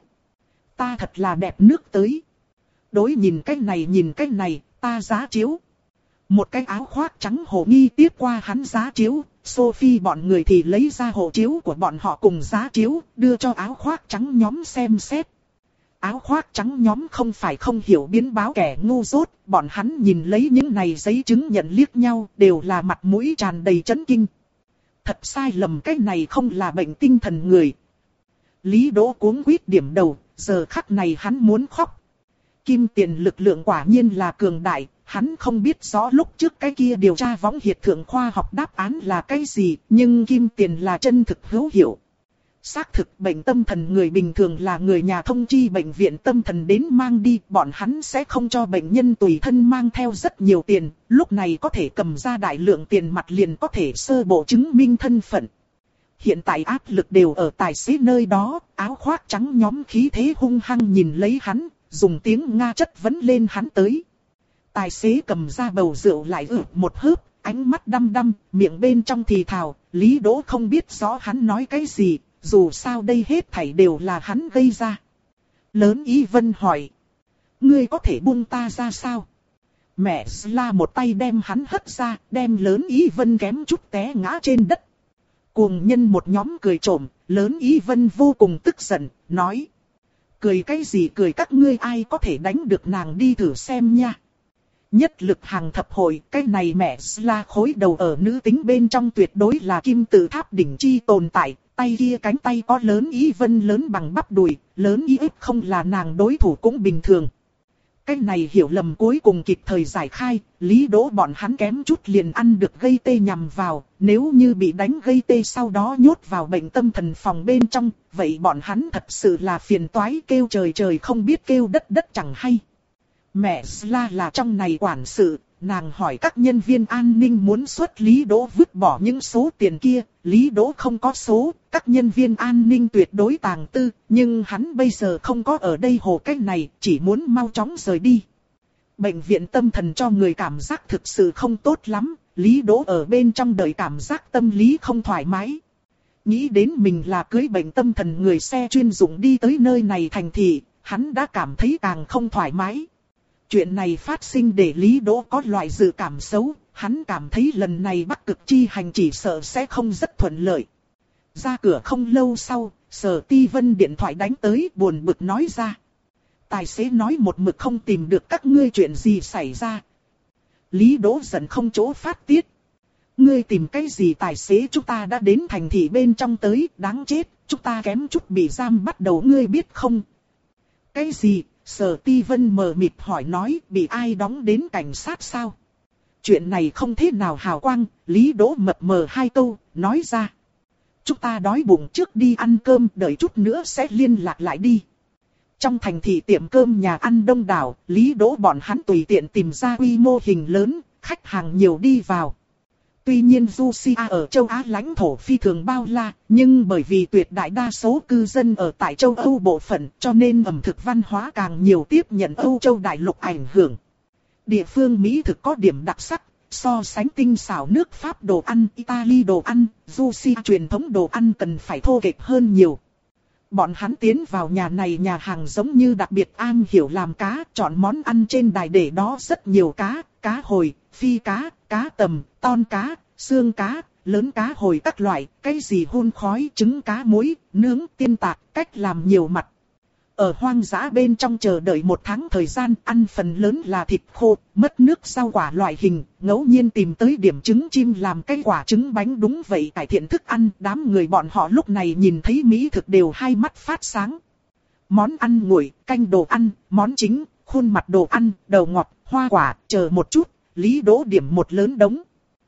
Ta thật là đẹp nước tới. Đối nhìn cái này nhìn cái này, ta giá chiếu. Một cái áo khoác trắng hồ nghi tiếp qua hắn giá chiếu, Sophie bọn người thì lấy ra hộ chiếu của bọn họ cùng giá chiếu, đưa cho áo khoác trắng nhóm xem xét. Áo khoác trắng nhóm không phải không hiểu biến báo kẻ ngu dốt, bọn hắn nhìn lấy những này giấy chứng nhận liếc nhau, đều là mặt mũi tràn đầy chấn kinh. Thật sai lầm, cái này không là bệnh tinh thần người. Lý Đỗ cuống quýt điểm đầu, giờ khắc này hắn muốn khóc. Kim tiền lực lượng quả nhiên là cường đại, hắn không biết rõ lúc trước cái kia điều tra võng hiệt thượng khoa học đáp án là cái gì, nhưng kim tiền là chân thực hữu hiệu. Xác thực bệnh tâm thần người bình thường là người nhà thông chi bệnh viện tâm thần đến mang đi, bọn hắn sẽ không cho bệnh nhân tùy thân mang theo rất nhiều tiền, lúc này có thể cầm ra đại lượng tiền mặt liền có thể sơ bộ chứng minh thân phận. Hiện tại áp lực đều ở tài xế nơi đó, áo khoác trắng nhóm khí thế hung hăng nhìn lấy hắn, dùng tiếng Nga chất vấn lên hắn tới. Tài xế cầm ra bầu rượu lại ực một hớp, ánh mắt đăm đăm, miệng bên trong thì thào, Lý Đỗ không biết rõ hắn nói cái gì, dù sao đây hết thảy đều là hắn gây ra. Lớn Ý Vân hỏi, ngươi có thể buông ta ra sao? Mẹ Sla một tay đem hắn hất ra, đem Lớn Ý Vân kém chút té ngã trên đất. Cuồng nhân một nhóm cười trộm, Lớn Ý Vân vô cùng tức giận, nói. Cười cái gì cười, các ngươi ai có thể đánh được nàng đi thử xem nha. Nhất lực hàng thập hội, cái này mẹ Sla khối đầu ở nữ tính bên trong tuyệt đối là kim tự tháp đỉnh chi tồn tại, tay kia cánh tay có Lớn Ý Vân lớn bằng bắp đùi, Lớn Ý ức không là nàng đối thủ cũng bình thường. Cái này hiểu lầm cuối cùng kịp thời giải khai, Lý Đỗ bọn hắn kém chút liền ăn được gây tê nhằm vào, nếu như bị đánh gây tê sau đó nhốt vào bệnh tâm thần phòng bên trong, vậy bọn hắn thật sự là phiền toái, kêu trời trời không biết kêu đất đất chẳng hay. Mẹ Sla là trong này quản sự, nàng hỏi các nhân viên an ninh muốn xuất Lý Đỗ vứt bỏ những số tiền kia, Lý Đỗ không có số, các nhân viên an ninh tuyệt đối tàng tư, nhưng hắn bây giờ không có ở đây hồ cách này, chỉ muốn mau chóng rời đi. Bệnh viện tâm thần cho người cảm giác thực sự không tốt lắm, Lý Đỗ ở bên trong đời cảm giác tâm lý không thoải mái. Nghĩ đến mình là cưới bệnh tâm thần người xe chuyên dụng đi tới nơi này thành thị, hắn đã cảm thấy càng không thoải mái. Chuyện này phát sinh để Lý Đỗ có loại dự cảm xấu, hắn cảm thấy lần này Bắc Cực chi hành chỉ sợ sẽ không rất thuận lợi. Ra cửa không lâu sau, Sở Ti Vân điện thoại đánh tới buồn bực nói ra. Tài xế nói một mực không tìm được các ngươi chuyện gì xảy ra. Lý Đỗ giận không chỗ phát tiết. Ngươi tìm cái gì tài xế, chúng ta đã đến thành thị bên trong tới, đáng chết, chúng ta kém chút bị giam bắt đầu ngươi biết không? Cái gì? Sở Ti Vân mờ mịt hỏi nói, bị ai đóng đến cảnh sát sao? Chuyện này không thế nào hào quang, Lý Đỗ mập mờ hai câu, nói ra. Chúng ta đói bụng trước đi ăn cơm, đợi chút nữa sẽ liên lạc lại đi. Trong thành thị tiệm cơm nhà ăn đông đảo, Lý Đỗ bọn hắn tùy tiện tìm ra quy mô hình lớn, khách hàng nhiều đi vào. Tuy nhiên Russia ở châu Á lãnh thổ phi thường bao la, nhưng bởi vì tuyệt đại đa số cư dân ở tại châu Âu bộ phận, cho nên ẩm thực văn hóa càng nhiều tiếp nhận Âu châu đại lục ảnh hưởng. Địa phương Mỹ thực có điểm đặc sắc, so sánh tinh xảo nước Pháp đồ ăn, Italy đồ ăn, Russia truyền thống đồ ăn cần phải thô kệch hơn nhiều. Bọn hắn tiến vào nhà này nhà hàng giống như đặc biệt am hiểu làm cá, chọn món ăn trên đài để đó rất nhiều cá, cá hồi, phi cá, cá tầm, ton cá, xương cá, lớn cá hồi các loại, cái gì hun khói, trứng cá muối, nướng, tiên tạc, cách làm nhiều mặt. Ở hoang dã bên trong chờ đợi một tháng thời gian, ăn phần lớn là thịt khô, mất nước rau quả loại hình, ngẫu nhiên tìm tới điểm trứng chim làm cái quả trứng bánh, đúng vậy cải thiện thức ăn. Đám người bọn họ lúc này nhìn thấy mỹ thực đều hai mắt phát sáng. Món ăn nguội, canh đồ ăn, món chính, khuôn mặt đồ ăn, đầu ngọt, hoa quả, chờ một chút, Lý Đỗ điểm một lớn đống.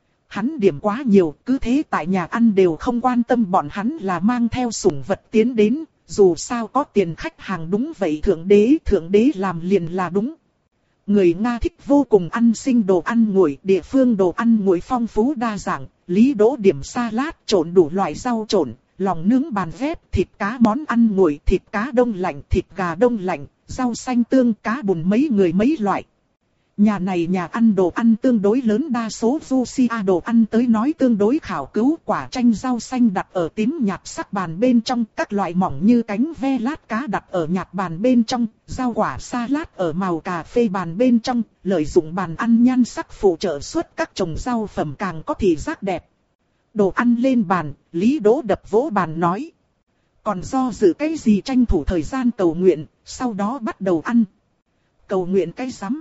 Hắn điểm quá nhiều, cứ thế tại nhà ăn đều không quan tâm bọn hắn là mang theo sủng vật tiến đến. Dù sao có tiền khách hàng, đúng vậy, thượng đế, thượng đế làm liền là đúng. Người Nga thích vô cùng ăn sinh đồ ăn nguội, địa phương đồ ăn nguội phong phú đa dạng, Lý Đỗ điểm salad, trộn đủ loại rau trộn, lòng nướng bàn ghép, thịt cá món ăn nguội, thịt cá đông lạnh, thịt gà đông lạnh, rau xanh tương, cá bùn mấy người mấy loại. Nhà này nhà ăn đồ ăn tương đối lớn, đa số Russia đồ ăn tới nói tương đối khảo cứu, quả chanh rau xanh đặt ở tím nhạt sắc bàn bên trong, các loại mỏng như cánh ve lát cá đặt ở nhạt bàn bên trong, rau quả salad ở màu cà phê bàn bên trong, lợi dụng bàn ăn nhan sắc phụ trợ suốt các trồng rau phẩm càng có thị giác đẹp. Đồ ăn lên bàn, Lý Đỗ đập vỗ bàn nói. Còn do dự cái gì, tranh thủ thời gian cầu nguyện, sau đó bắt đầu ăn. Cầu nguyện cái rắm.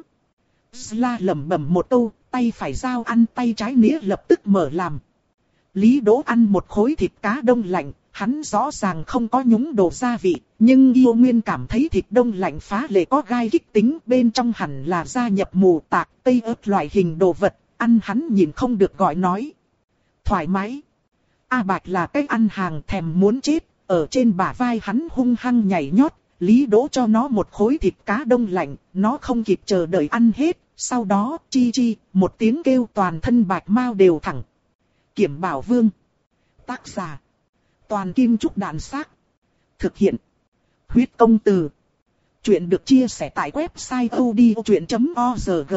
Sla lẩm bẩm một câu, tay phải dao ăn, tay trái nĩa lập tức mở làm. Lý Đỗ ăn một khối thịt cá đông lạnh, hắn rõ ràng không có nhúng đồ gia vị, nhưng yêu nguyên cảm thấy thịt đông lạnh phá lệ có gai kích tính, bên trong hẳn là gia nhập mù tạc, tây ớt loại hình đồ vật, ăn hắn nhìn không được gọi nói. Thoải mái. A Bạch là cái ăn hàng thèm muốn chết, ở trên bả vai hắn hung hăng nhảy nhót. Lý Đỗ cho nó một khối thịt cá đông lạnh, nó không kịp chờ đợi ăn hết, sau đó chi chi, một tiếng kêu toàn thân bạch mau đều thẳng. Kiểm Bảo Vương. Tác giả. Toàn Kim Trúc Đạn Xác. Thực hiện. Huyết Công Từ. Chuyện được chia sẻ tại website odchuyện chấm org.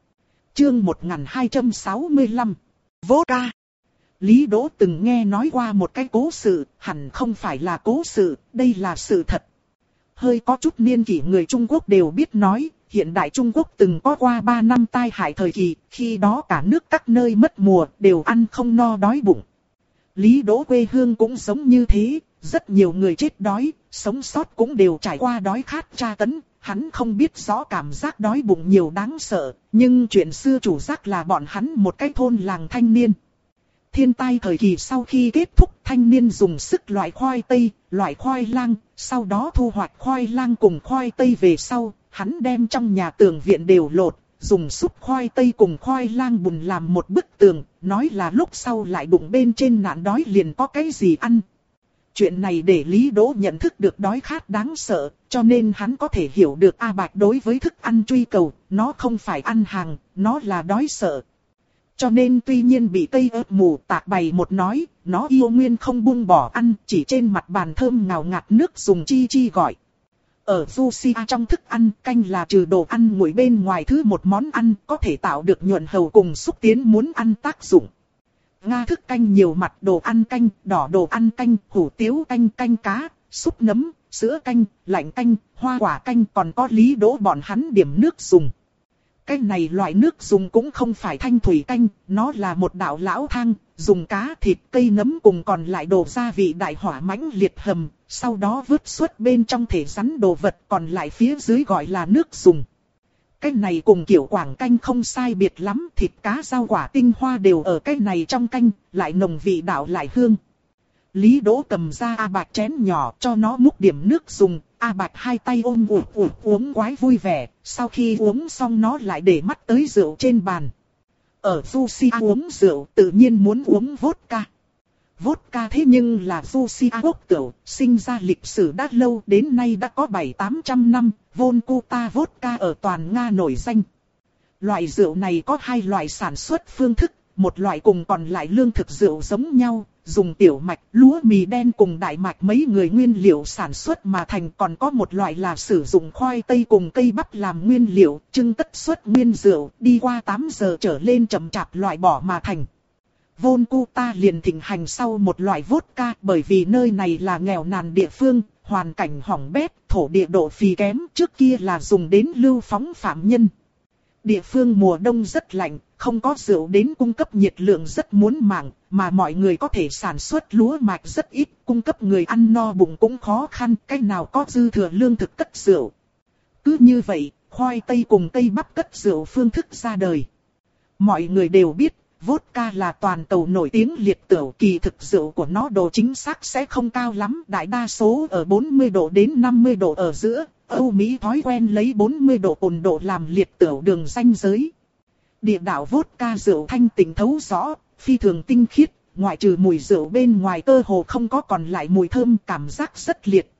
Chương một nghìn hai trăm sáu mươi lăm. Vodka. Lý Đỗ từng nghe nói qua một cái cố sự, hẳn không phải là cố sự, đây là sự thật. Hơi có chút niên kỷ người Trung Quốc đều biết nói, hiện đại Trung Quốc từng có qua ba năm tai hại thời kỳ, khi đó cả nước các nơi mất mùa, đều ăn không no đói bụng. Lý Đỗ quê hương cũng giống như thế, rất nhiều người chết đói, sống sót cũng đều trải qua đói khát tra tấn, hắn không biết rõ cảm giác đói bụng nhiều đáng sợ, nhưng chuyện xưa chủ giác là bọn hắn một cái thôn làng thanh niên. Thiên tai thời kỳ sau khi kết thúc, thanh niên dùng sức loại khoai tây, loại khoai lang, sau đó thu hoạch khoai lang cùng khoai tây về sau, hắn đem trong nhà tường viện đều lột, dùng xúc khoai tây cùng khoai lang bùn làm một bức tường, nói là lúc sau lại đụng bên trên nạn đói liền có cái gì ăn. Chuyện này để Lý Đỗ nhận thức được đói khát đáng sợ, cho nên hắn có thể hiểu được A Bạch đối với thức ăn truy cầu, nó không phải ăn hàng, nó là đói sợ. Cho nên tuy nhiên bị cây ớt mù tạc bày một nói, nó yêu nguyên không buông bỏ ăn, chỉ trên mặt bàn thơm ngào ngạt nước dùng chi chi gọi. Ở Russia trong thức ăn, canh là trừ đồ ăn nguội bên ngoài thứ một món ăn, có thể tạo được nhuận hầu cùng xúc tiến muốn ăn tác dụng. Nga thức canh nhiều mặt, đồ ăn canh, đỏ đồ ăn canh, hủ tiếu canh, canh cá, súp nấm, sữa canh, lạnh canh, hoa quả canh, còn có Lý Đỗ bọn hắn điểm nước dùng. Cái này loại nước dùng cũng không phải thanh thủy canh, nó là một đạo lão thang, dùng cá thịt cây nấm cùng còn lại đồ gia vị đại hỏa mãnh liệt hầm, sau đó vứt xuất bên trong thể rắn đồ vật, còn lại phía dưới gọi là nước dùng. Cái này cùng kiểu quảng canh không sai biệt lắm, thịt cá rau quả tinh hoa đều ở cái này trong canh, lại nồng vị đạo lại hương. Lý Đỗ cầm ra A Bạch chén nhỏ cho nó múc điểm nước dùng, A Bạch hai tay ôm ụt ụt uống quái vui vẻ, sau khi uống xong nó lại để mắt tới rượu trên bàn. Ở Russia uống rượu tự nhiên muốn uống vodka. Vodka thế nhưng là Russia quốc tửu, sinh ra lịch sử đã lâu, đến nay đã có bảy tám trăm năm, Volkuta vodka ở toàn Nga nổi danh. Loại rượu này có hai loại sản xuất phương thức, một loại cùng còn lại lương thực rượu giống nhau, dùng tiểu mạch, lúa mì đen cùng đại mạch mấy người nguyên liệu sản xuất mà thành, còn có một loại là sử dụng khoai tây cùng cây bắp làm nguyên liệu, trưng cất xuất nguyên rượu, đi qua tám giờ trở lên chậm chạp loại bỏ mà thành. Volkuta liền thịnh hành sau một loại vodka, bởi vì nơi này là nghèo nàn địa phương, hoàn cảnh hỏng bét, thổ địa độ phì kém, trước kia là dùng đến lưu phóng phạm nhân. Địa phương mùa đông rất lạnh, không có rượu đến cung cấp nhiệt lượng rất muốn mạng, mà mọi người có thể sản xuất lúa mạch rất ít, cung cấp người ăn no bụng cũng khó khăn, cách nào có dư thừa lương thực cất rượu. Cứ như vậy, khoai tây cùng cây bắp cất rượu phương thức ra đời. Mọi người đều biết, vodka là toàn cầu nổi tiếng liệt tửu, kỳ thực rượu của nó độ chính xác sẽ không cao lắm, đại đa số ở bốn mươi độ đến năm mươi độ ở giữa. Âu Mỹ thói quen lấy bốn mươi độ cồn độ làm liệt tửu đường ranh giới. Địa đạo vodka rượu thanh tịnh thấu rõ, phi thường tinh khiết, ngoại trừ mùi rượu bên ngoài cơ hồ không có còn lại mùi thơm, cảm giác rất liệt.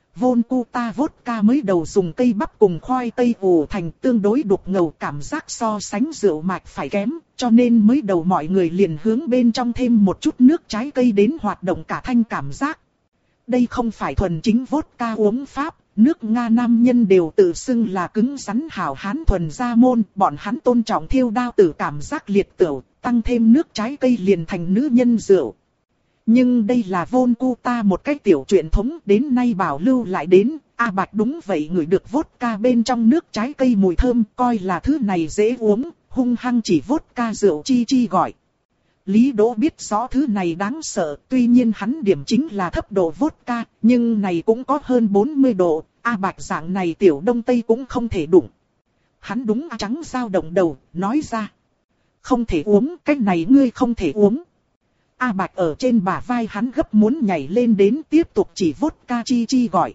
Volkuta vodka mới đầu dùng cây bắp cùng khoai tây ủ thành tương đối đục ngầu, cảm giác so sánh rượu mạch phải kém, cho nên mới đầu mọi người liền hướng bên trong thêm một chút nước trái cây đến hoạt động cả thanh cảm giác. Đây không phải thuần chính vodka uống pháp. Nước Nga nam nhân đều tự xưng là cứng rắn hảo hán thuần gia môn, bọn hắn tôn trọng thiêu đao tử cảm giác liệt tửu, tăng thêm nước trái cây liền thành nữ nhân rượu. Nhưng đây là Volkuta một cái tiểu truyền thống đến nay bảo lưu lại đến, A Bạch đúng vậy ngửi được vodka bên trong nước trái cây mùi thơm, coi là thứ này dễ uống, hung hăng chỉ vodka rượu chi chi gọi. Lý Đỗ biết rõ thứ này đáng sợ, tuy nhiên hắn điểm chính là thấp độ vodka, nhưng này cũng có hơn bốn mươi độ, A Bạch dạng này tiểu đông tây cũng không thể đụng. Hắn đúng trắng dao động đầu, nói ra. Không thể uống, cái này ngươi không thể uống. A Bạch ở trên bả vai hắn gấp muốn nhảy lên đến tiếp tục chỉ vodka chi chi gọi.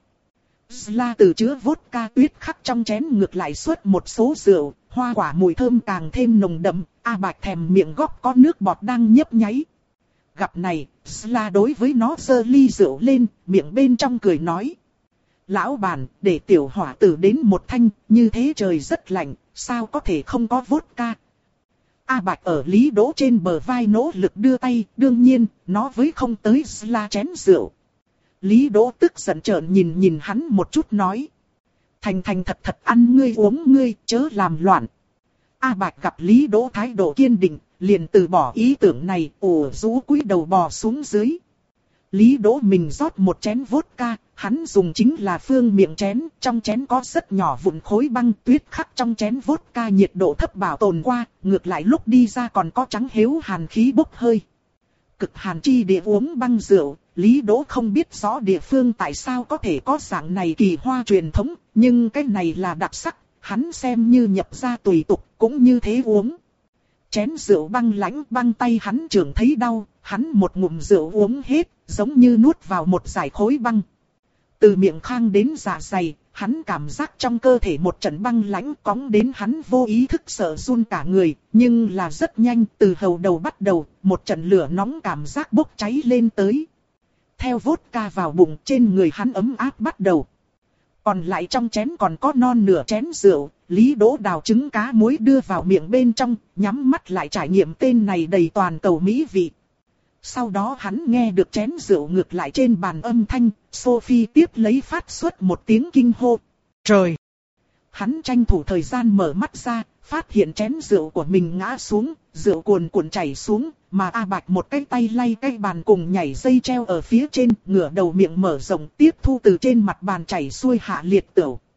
Sla từ chứa vodka tuyết khắc trong chén ngược lại xuất một số rượu, hoa quả mùi thơm càng thêm nồng đậm, A Bạch thèm miệng góc có nước bọt đang nhấp nháy. Gặp này, Sla đối với nó giơ ly rượu lên, miệng bên trong cười nói. Lão bản, để tiểu hỏa tử đến một thanh, như thế trời rất lạnh, sao có thể không có vodka. A Bạch ở Lý Đỗ trên bờ vai nỗ lực đưa tay, đương nhiên, nó với không tới Sla chén rượu. Lý Đỗ tức giận trợn nhìn nhìn hắn một chút nói. Thành thành thật thật ăn ngươi uống ngươi, chớ làm loạn. A Bạch gặp Lý Đỗ thái độ kiên định, liền từ bỏ ý tưởng này, ủ rũ cúi đầu bò xuống dưới. Lý Đỗ mình rót một chén vodka, hắn dùng chính là phương miệng chén, trong chén có rất nhỏ vụn khối băng tuyết khắc trong chén vodka nhiệt độ thấp bảo tồn qua, ngược lại lúc đi ra còn có trắng hếu hàn khí bốc hơi. Cực hàn chi địa uống băng rượu, Lý Đỗ không biết rõ địa phương tại sao có thể có dạng này kỳ hoa truyền thống, nhưng cái này là đặc sắc, hắn xem như nhập ra tùy tục, cũng như thế uống. Chén rượu băng lãnh băng tay hắn trưởng thấy đau, hắn một ngụm rượu uống hết, giống như nuốt vào một dải khối băng. Từ miệng khang đến dạ dày, hắn cảm giác trong cơ thể một trận băng lãnh cóng đến hắn vô ý thức sợ run cả người, nhưng là rất nhanh từ hầu đầu bắt đầu, một trận lửa nóng cảm giác bốc cháy lên tới. Theo vodka vào bụng trên người hắn ấm áp bắt đầu. Còn lại trong chén còn có non nửa chén rượu, Lý Đỗ đào trứng cá muối đưa vào miệng bên trong, nhắm mắt lại trải nghiệm tên này đầy toàn cầu mỹ vị. Sau đó hắn nghe được chén rượu ngược lại trên bàn âm thanh, Sophie tiếp lấy phát xuất một tiếng kinh hô. Trời! Hắn tranh thủ thời gian mở mắt ra, phát hiện chén rượu của mình ngã xuống, rượu cuồn cuộn chảy xuống, mà A Bạch một cái tay lay cái bàn cùng nhảy dây treo ở phía trên, ngửa đầu miệng mở rộng tiếp thu từ trên mặt bàn chảy xuôi hạ liệt tửu.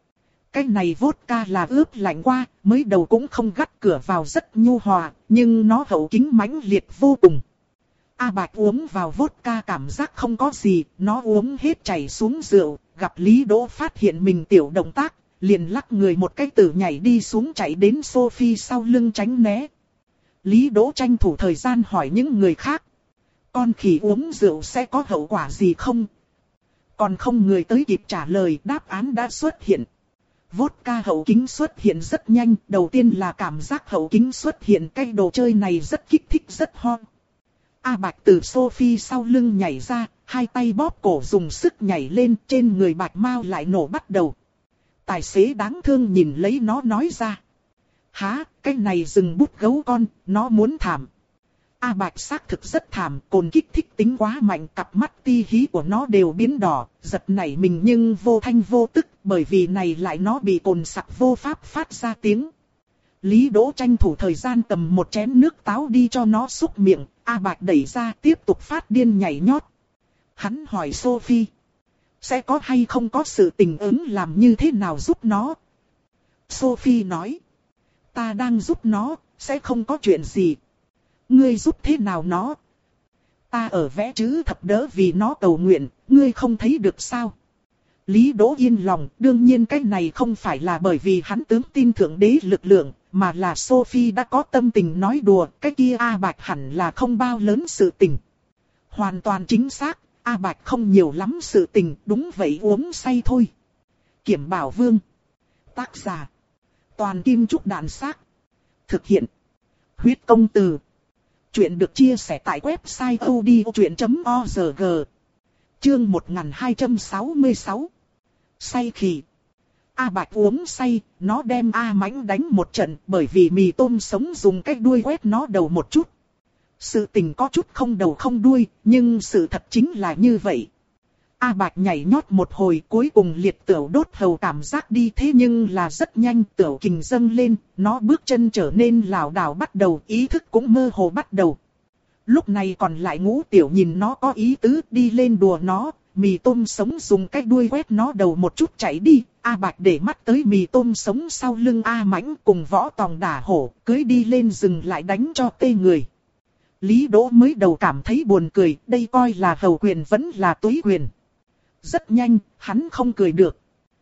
Cái này vodka là ướp lạnh qua, mới đầu cũng không gắt cửa vào rất nhu hòa, nhưng nó hậu kính mãnh liệt vô cùng. A Bạch uống vào vodka cảm giác không có gì, nó uống hết chảy xuống rượu, gặp Lý Đỗ phát hiện mình tiểu động tác, liền lắc người một cái tử nhảy đi xuống chạy đến Sophie sau lưng tránh né. Lý Đỗ tranh thủ thời gian hỏi những người khác. Con khỉ uống rượu sẽ có hậu quả gì không? Còn không người tới kịp trả lời, đáp án đã xuất hiện. Vodka hậu kính xuất hiện rất nhanh, đầu tiên là cảm giác hậu kính xuất hiện, cái đồ chơi này rất kích thích rất hot. A Bạch từ Sophie sau lưng nhảy ra, hai tay bóp cổ dùng sức nhảy lên, trên người Bạch Mao lại nổ bắt đầu. Tài xế đáng thương nhìn lấy nó nói ra. Há, cái này dừng bút gấu con, nó muốn thảm. A Bạch xác thực rất thảm, cồn kích thích tính quá mạnh, cặp mắt ti hí của nó đều biến đỏ, giật nảy mình nhưng vô thanh vô tức, bởi vì này lại nó bị cồn sặc vô pháp phát ra tiếng. Lý Đỗ tranh thủ thời gian cầm một chén nước táo đi cho nó xúc miệng, A Bạch đẩy ra tiếp tục phát điên nhảy nhót. Hắn hỏi Sophie, sẽ có hay không có sự tình ứng làm như thế nào giúp nó? Sophie nói, ta đang giúp nó, sẽ không có chuyện gì. Ngươi giúp thế nào nó? Ta ở vẽ chữ thập đỡ vì nó cầu nguyện, ngươi không thấy được sao? Lý Đỗ yên lòng, đương nhiên cái này không phải là bởi vì hắn tướng tin thượng đế lực lượng, mà là Sophie đã có tâm tình nói đùa, cái kia A Bạch hẳn là không bao lớn sự tình. Hoàn toàn chính xác, A Bạch không nhiều lắm sự tình, đúng vậy uống say thôi. Kiểm Bảo Vương. Tác giả. Toàn Kim Trúc Đạn Xác. Thực hiện. Huyết Công Từ. Chuyện được chia sẻ tại website odchuyện chấm org. Chương một nghìn hai trăm sáu mươi sáu. Say khỉ. A Bạch uống say, nó đem A Mãnh đánh một trận bởi vì mì tôm sống dùng cái đuôi quét nó đầu một chút. Sự tình có chút không đầu không đuôi, nhưng sự thật chính là như vậy. A Bạch nhảy nhót một hồi cuối cùng liệt tửu đốt hầu cảm giác đi thế nhưng là rất nhanh tửu kình dâng lên, nó bước chân trở nên lảo đảo bắt đầu, ý thức cũng mơ hồ bắt đầu. Lúc này còn lại Ngũ Tiểu nhìn nó có ý tứ đi lên đùa nó, mì tôm sống dùng cái đuôi quét nó đầu một chút chạy đi, A Bạch để mắt tới mì tôm sống sau lưng A Mãnh cùng Võ Tòng đả hổ, cưới đi lên rừng lại đánh cho tê người. Lý Đỗ mới đầu cảm thấy buồn cười, đây coi là hầu quyền vẫn là túy quyền. Rất nhanh, hắn không cười được.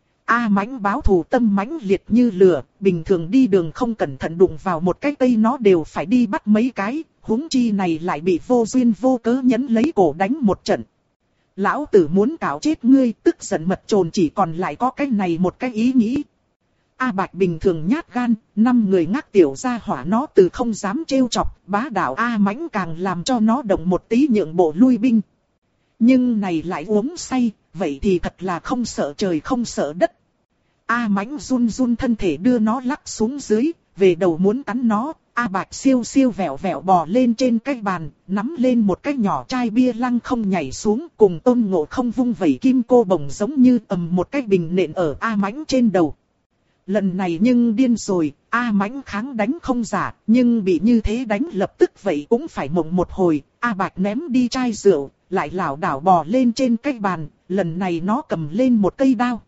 A Mãnh báo thù tâm mãnh liệt như lửa, bình thường đi đường không cẩn thận đụng vào một cái cây nó đều phải đi bắt mấy cái, huống chi này lại bị vô duyên vô cớ nhấn lấy cổ đánh một trận. Lão tử muốn cào chết ngươi, tức giận mật trồn chỉ còn lại có cái này một cái ý nghĩ. A Bạch bình thường nhát gan, năm người ngắc tiểu ra hỏa nó từ không dám trêu chọc, bá đạo A Mãnh càng làm cho nó động một tí nhượng bộ lui binh. Nhưng này lại uống say, vậy thì thật là không sợ trời không sợ đất. A Mãnh run run thân thể đưa nó lắc xuống dưới, về đầu muốn cắn nó. A Bạch siêu siêu vẹo vẹo bò lên trên cái bàn, nắm lên một cái nhỏ chai bia lăng không nhảy xuống, cùng Tôn Ngộ Không vung vẩy kim cô bồng giống như ầm một cái bình nện ở A Mãnh trên đầu. Lần này nhưng điên rồi, A Mãnh kháng đánh không giả, nhưng bị như thế đánh lập tức vậy cũng phải mộng một hồi. A Bạch ném đi chai rượu, lại lảo đảo bò lên trên cái bàn, lần này nó cầm lên một cây đao.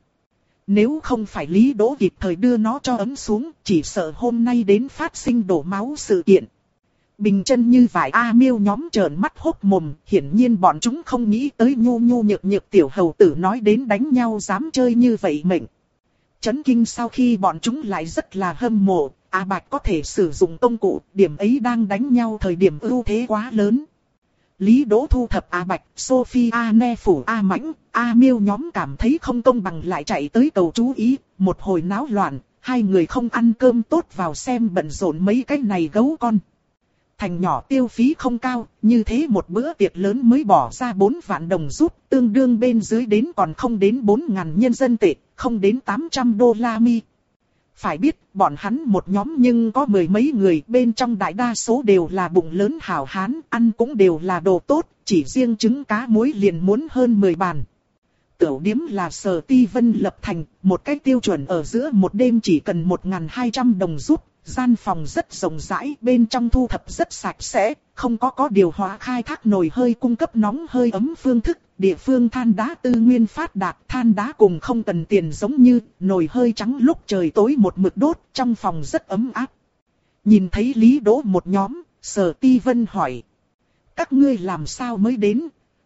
Nếu không phải Lý Đỗ kịp thời đưa nó cho ấm xuống, chỉ sợ hôm nay đến phát sinh đổ máu sự kiện. Bình chân như vải A Miêu nhóm trợn mắt hốc mồm, hiển nhiên bọn chúng không nghĩ tới nhu nhu nhược nhược tiểu hầu tử nói đến đánh nhau dám chơi như vậy mệnh. Chấn kinh sau khi bọn chúng lại rất là hâm mộ, A Bạch có thể sử dụng công cụ, điểm ấy đang đánh nhau thời điểm ưu thế quá lớn. Lý Đỗ thu thập A Bạch, Sophie A Ne phủ A Mãnh, A Miêu nhóm cảm thấy không công bằng lại chạy tới cầu chú ý, một hồi náo loạn, hai người không ăn cơm tốt vào xem bận rộn mấy cái này gấu con. Thành nhỏ tiêu phí không cao, như thế một bữa tiệc lớn mới bỏ ra bốn vạn đồng giúp, tương đương bên dưới đến còn không đến bốn ngàn nhân dân tệ, không đến tám trăm đô la mi. Phải biết, bọn hắn một nhóm nhưng có mười mấy người, bên trong đại đa số đều là bụng lớn hảo hán, ăn cũng đều là đồ tốt, chỉ riêng trứng cá muối liền muốn hơn mười bàn. Tiểu điếm là Sở Ti Vân lập thành, một cái tiêu chuẩn ở giữa một đêm chỉ cần một nghìn hai trăm đồng giúp, gian phòng rất rộng rãi, bên trong thu thập rất sạch sẽ, không có có điều hòa khai thác nồi hơi cung cấp nóng hơi ấm phương thức, địa phương than đá tư nguyên phát đạt, than đá cùng không cần tiền giống như nồi hơi trắng lúc trời tối một mực đốt, trong phòng rất ấm áp. Nhìn thấy Lý Đỗ một nhóm, Sở Ti Vân hỏi. Các ngươi làm sao mới đến?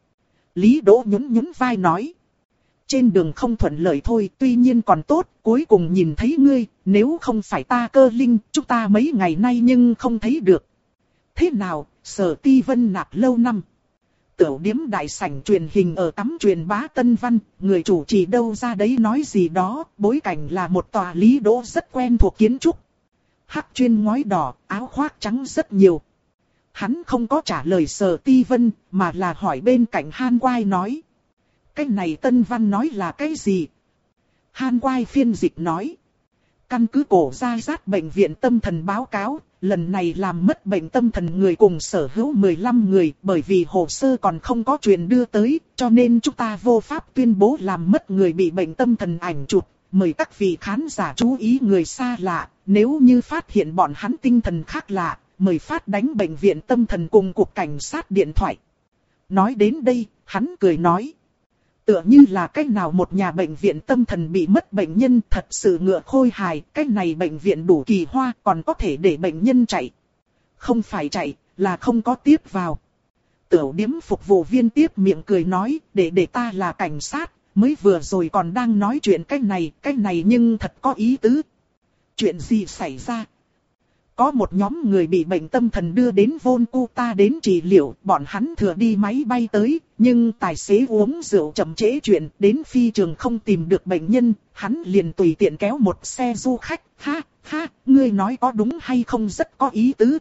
Lý Đỗ nhún nhún vai nói. Trên đường không thuận lợi thôi, tuy nhiên còn tốt, cuối cùng nhìn thấy ngươi, nếu không phải ta Cơ Linh, chúng ta mấy ngày nay nhưng không thấy được. Thế nào, Sở Ti Vân nạp lâu năm. Tiểu điếm đại sảnh truyền hình ở tắm truyền bá Tân Văn, người chủ trì đâu ra đấy nói gì đó, bối cảnh là một tòa Lý Đỗ rất quen thuộc kiến trúc. Hắc chuyên ngói đỏ, áo khoác trắng rất nhiều. Hắn không có trả lời Sở Ti Vân, mà là hỏi bên cạnh Han Quai nói. Cái này Tân Văn nói là cái gì? Han Quai phiên dịch nói. Căn cứ cổ Gia Giát bệnh viện tâm thần báo cáo, lần này làm mất bệnh tâm thần người cùng sở hữu mười lăm người, bởi vì hồ sơ còn không có truyền đưa tới, cho nên chúng ta vô pháp tuyên bố làm mất người bị bệnh tâm thần ảnh chụp. Mời các vị khán giả chú ý người xa lạ, nếu như phát hiện bọn hắn tinh thần khác lạ, mời phát đánh bệnh viện tâm thần cùng cục cảnh sát điện thoại. Nói đến đây, hắn cười nói. Tựa như là cách nào một nhà bệnh viện tâm thần bị mất bệnh nhân thật sự ngựa khôi hài, cách này bệnh viện đủ kỳ hoa còn có thể để bệnh nhân chạy. Không phải chạy, là không có tiếp vào. Tiểu điếm phục vụ viên tiếp miệng cười nói, để để ta là cảnh sát, mới vừa rồi còn đang nói chuyện cách này, cách này nhưng thật có ý tứ. Chuyện gì xảy ra? Có một nhóm người bị bệnh tâm thần đưa đến Volcuta đến trị liệu, bọn hắn thừa đi máy bay tới, nhưng tài xế uống rượu chậm trễ chuyện, đến phi trường không tìm được bệnh nhân, hắn liền tùy tiện kéo một xe du khách, ha, ha, ngươi nói có đúng hay không rất có ý tứ.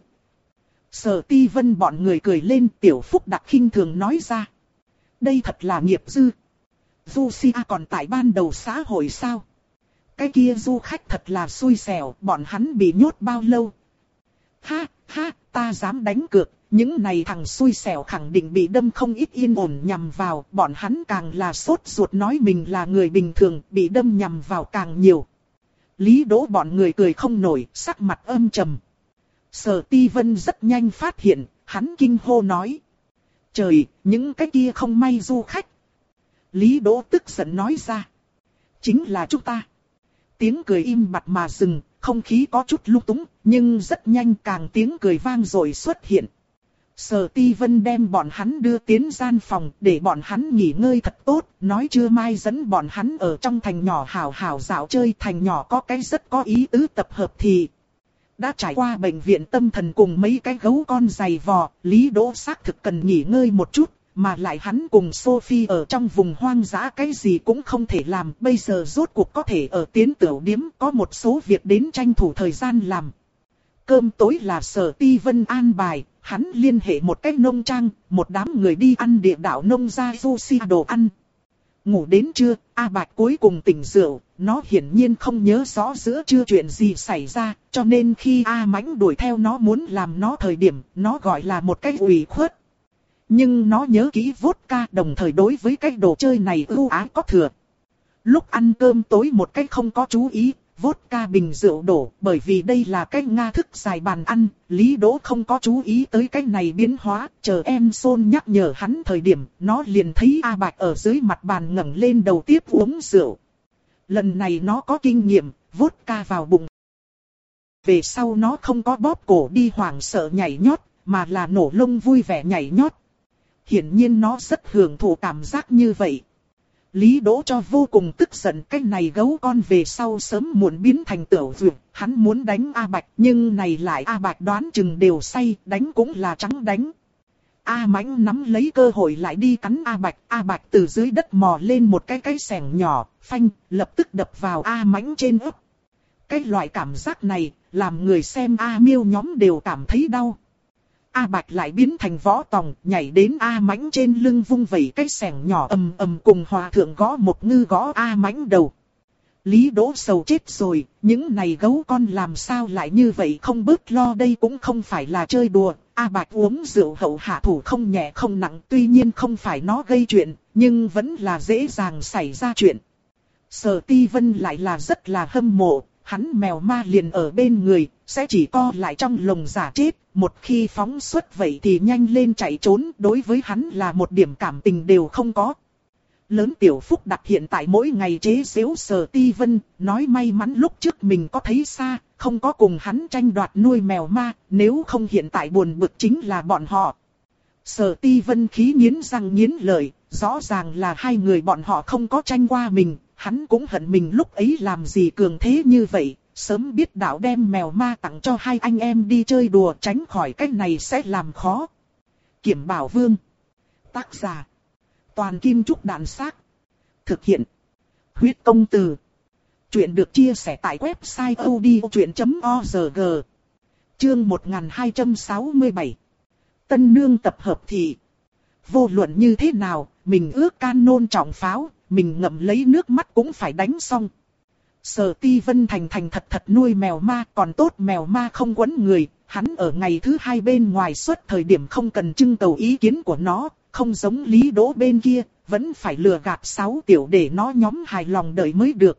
Sở Ti Vân bọn người cười lên, Tiểu Phúc Đặc khinh thường nói ra. Đây thật là nghiệp dư. Lucia còn tại ban đầu xã hội sao? Cái kia du khách thật là xui xẻo, bọn hắn bị nhốt bao lâu? Ha, ha, ta dám đánh cược, những này thằng xui xẻo khẳng định bị đâm không ít yên ổn nhằm vào, bọn hắn càng là sốt ruột nói mình là người bình thường, bị đâm nhằm vào càng nhiều. Lý Đỗ bọn người cười không nổi, sắc mặt âm trầm. Sở Ti Vân rất nhanh phát hiện, hắn kinh hô nói. Trời, những cái kia không may du khách. Lý Đỗ tức giận nói ra. Chính là chúng ta. Tiếng cười im bặt mà dừng, không khí có chút lung túng, nhưng rất nhanh càng tiếng cười vang rồi xuất hiện. Sở Ti Vân đem bọn hắn đưa tiến gian phòng, để bọn hắn nghỉ ngơi thật tốt, nói trưa mai dẫn bọn hắn ở trong thành nhỏ hào hào dạo chơi. Thành nhỏ có cái rất có ý tứ tập hợp thì. Đã trải qua bệnh viện tâm thần cùng mấy cái gấu con giày vò, Lý Đỗ xác thực cần nghỉ ngơi một chút. Mà lại hắn cùng Sophie ở trong vùng hoang dã cái gì cũng không thể làm. Bây giờ rốt cuộc có thể ở tiến tiểu điếm, có một số việc đến tranh thủ thời gian làm. Cơm tối là Sở Ti Vân an bài, hắn liên hệ một cách nông trang, một đám người đi ăn địa đạo nông gia sushi đồ ăn. Ngủ đến trưa, A Bạch cuối cùng tỉnh rượu, nó hiển nhiên không nhớ rõ giữa trưa chuyện gì xảy ra, cho nên khi A Mãnh đuổi theo nó muốn làm nó thời điểm, nó gọi là một cách ủy khuất. Nhưng nó nhớ kỹ vodka, đồng thời đối với cái đồ chơi này ưu ái có thừa. Lúc ăn cơm tối một cách không có chú ý, vodka bình rượu đổ, bởi vì đây là cái Nga thức dài bàn ăn, Lý Đỗ không có chú ý tới cái này biến hóa, chờ em Son nhắc nhở hắn thời điểm, nó liền thấy A Bạch ở dưới mặt bàn ngẩng lên đầu tiếp uống rượu. Lần này nó có kinh nghiệm, vodka vào bụng. Về sau nó không có bóp cổ đi hoảng sợ nhảy nhót, mà là nổ lông vui vẻ nhảy nhót. Hiển nhiên nó rất hưởng thụ cảm giác như vậy. Lý Đỗ cho vô cùng tức giận, cái này gấu con về sau sớm muộn biến thành tiểu dược, hắn muốn đánh A Bạch, nhưng này lại A Bạch đoán chừng đều say, đánh cũng là trắng đánh. A Mãnh nắm lấy cơ hội lại đi cắn A Bạch, A Bạch từ dưới đất mò lên một cái cái xẻng nhỏ, phanh, lập tức đập vào A Mãnh trên ức. Cái loại cảm giác này, làm người xem A Miêu nhóm đều cảm thấy đau. A Bạch lại biến thành võ tòng, nhảy đến A Mãnh trên lưng vung vẩy cái xẻng nhỏ ầm ầm cùng hòa thượng gõ một ngư gõ A Mãnh đầu. Lý Đỗ sầu chết rồi, những này gấu con làm sao lại như vậy không bớt lo, đây cũng không phải là chơi đùa. A Bạch uống rượu hậu hạ thủ không nhẹ không nặng, tuy nhiên không phải nó gây chuyện, nhưng vẫn là dễ dàng xảy ra chuyện. Sở Ti Vân lại là rất là hâm mộ. hắn mèo ma liền ở bên người, sẽ chỉ co lại trong lồng giả chết, một khi phóng xuất vậy thì nhanh lên chạy trốn, đối với hắn là một điểm cảm tình đều không có. Lớn tiểu Phúc Đặc hiện tại mỗi ngày chế giễu Sở Ti Vân, nói may mắn lúc trước mình có thấy xa, không có cùng hắn tranh đoạt nuôi mèo ma, nếu không hiện tại buồn bực chính là bọn họ. Sở Ti Vân khí nghiến răng nghiến lợi, rõ ràng là hai người bọn họ không có tranh qua mình, hắn cũng hận mình lúc ấy làm gì cường thế như vậy, sớm biết đạo đem mèo ma tặng cho hai anh em đi chơi đùa tránh khỏi cái này sẽ làm khó. Kiểm Bảo Vương. Tác giả. Toàn Kim Trúc Đạn Xác. Thực hiện. Huyết Công Từ. Chuyện được chia sẻ tại website odchuyện chấm org. Chương một nghìn hai trăm sáu mươi bảy. Tân nương tập hợp thị. Vô luận như thế nào, mình ước can nôn trọng pháo, mình ngậm lấy nước mắt cũng phải đánh xong. Sở Ti Vân thành thành thật thật nuôi mèo ma, còn tốt mèo ma không quấn người, hắn ở ngày thứ hai bên ngoài suốt thời điểm không cần trưng cầu ý kiến của nó, không giống Lý Đỗ bên kia, vẫn phải lừa gạt sáu tiểu để nó nhóm hài lòng đợi mới được.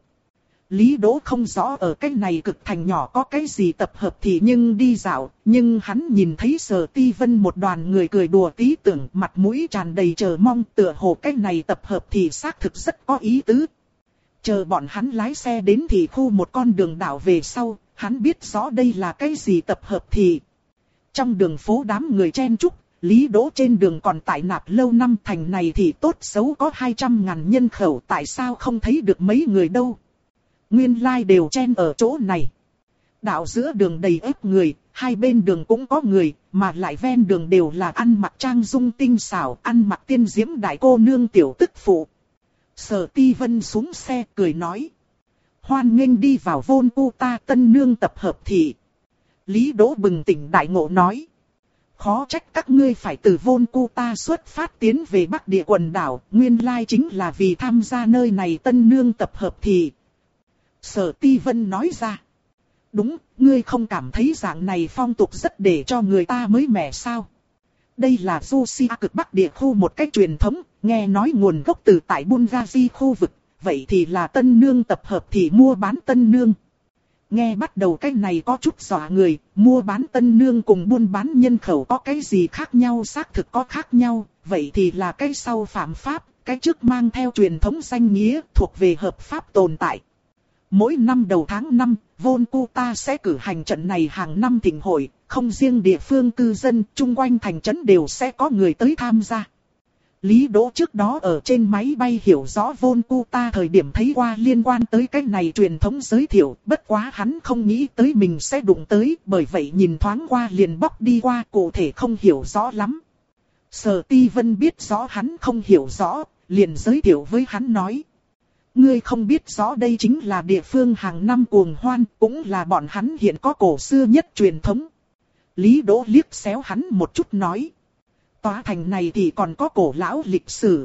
Lý Đỗ không rõ ở cái này cực thành nhỏ có cái gì tập hợp thì nhưng đi dạo, nhưng hắn nhìn thấy Sở Ti Vân một đoàn người cười đùa tí tưởng, mặt mũi tràn đầy chờ mong, tựa hồ cái này tập hợp thì xác thực rất có ý tứ. Chờ bọn hắn lái xe đến thì khu một con đường đảo về sau, hắn biết rõ đây là cái gì tập hợp thì. Trong đường phố đám người chen chúc, Lý Đỗ trên đường còn tải nạp lâu năm, thành này thì tốt xấu có hai trăm ngàn nhân khẩu, tại sao không thấy được mấy người đâu. Nguyên lai like đều chen ở chỗ này. Đạo giữa đường đầy ếp người, hai bên đường cũng có người, mà lại ven đường đều là ăn mặc trang dung tinh xảo, ăn mặc tiên diễm đại cô nương tiểu tức phụ. Sở Ti Vân xuống xe cười nói. Hoan nghênh đi vào Volputa tân nương tập hợp thị. Lý Đỗ bừng tỉnh đại ngộ nói. Khó trách các ngươi phải từ Volputa xuất phát tiến về Bắc Địa quần đảo, nguyên lai chính là vì tham gia nơi này tân nương tập hợp thị. Sở Ti Vân nói ra. Đúng, ngươi không cảm thấy dạng này phong tục rất để cho người ta mới mẻ sao? Đây là Russia cực Bắc Địa khu một cách truyền thống, nghe nói nguồn gốc từ tại Bulgaria khu vực, vậy thì là tân nương tập hợp thì mua bán tân nương. Nghe bắt đầu cái này có chút dọa người, mua bán tân nương cùng buôn bán nhân khẩu có cái gì khác nhau, xác thực có khác nhau, vậy thì là cái sau phạm pháp, cái trước mang theo truyền thống danh nghĩa thuộc về hợp pháp tồn tại. Mỗi năm đầu tháng năm, Volputa sẽ cử hành trận này hàng năm thịnh hội, không riêng địa phương cư dân, chung quanh thành trấn đều sẽ có người tới tham gia. Lý Đỗ trước đó ở trên máy bay hiểu rõ Volputa thời điểm thấy qua liên quan tới cái này truyền thống giới thiệu, bất quá hắn không nghĩ tới mình sẽ đụng tới, bởi vậy nhìn thoáng qua liền bóc đi qua, cụ thể không hiểu rõ lắm. Sở Ti Vân biết rõ hắn không hiểu rõ, liền giới thiệu với hắn nói. Ngươi không biết rõ đây chính là địa phương hàng năm cuồng hoan, cũng là bọn hắn hiện có cổ xưa nhất truyền thống. Lý Đỗ liếc xéo hắn một chút nói. Tòa thành này thì còn có cổ lão lịch sử.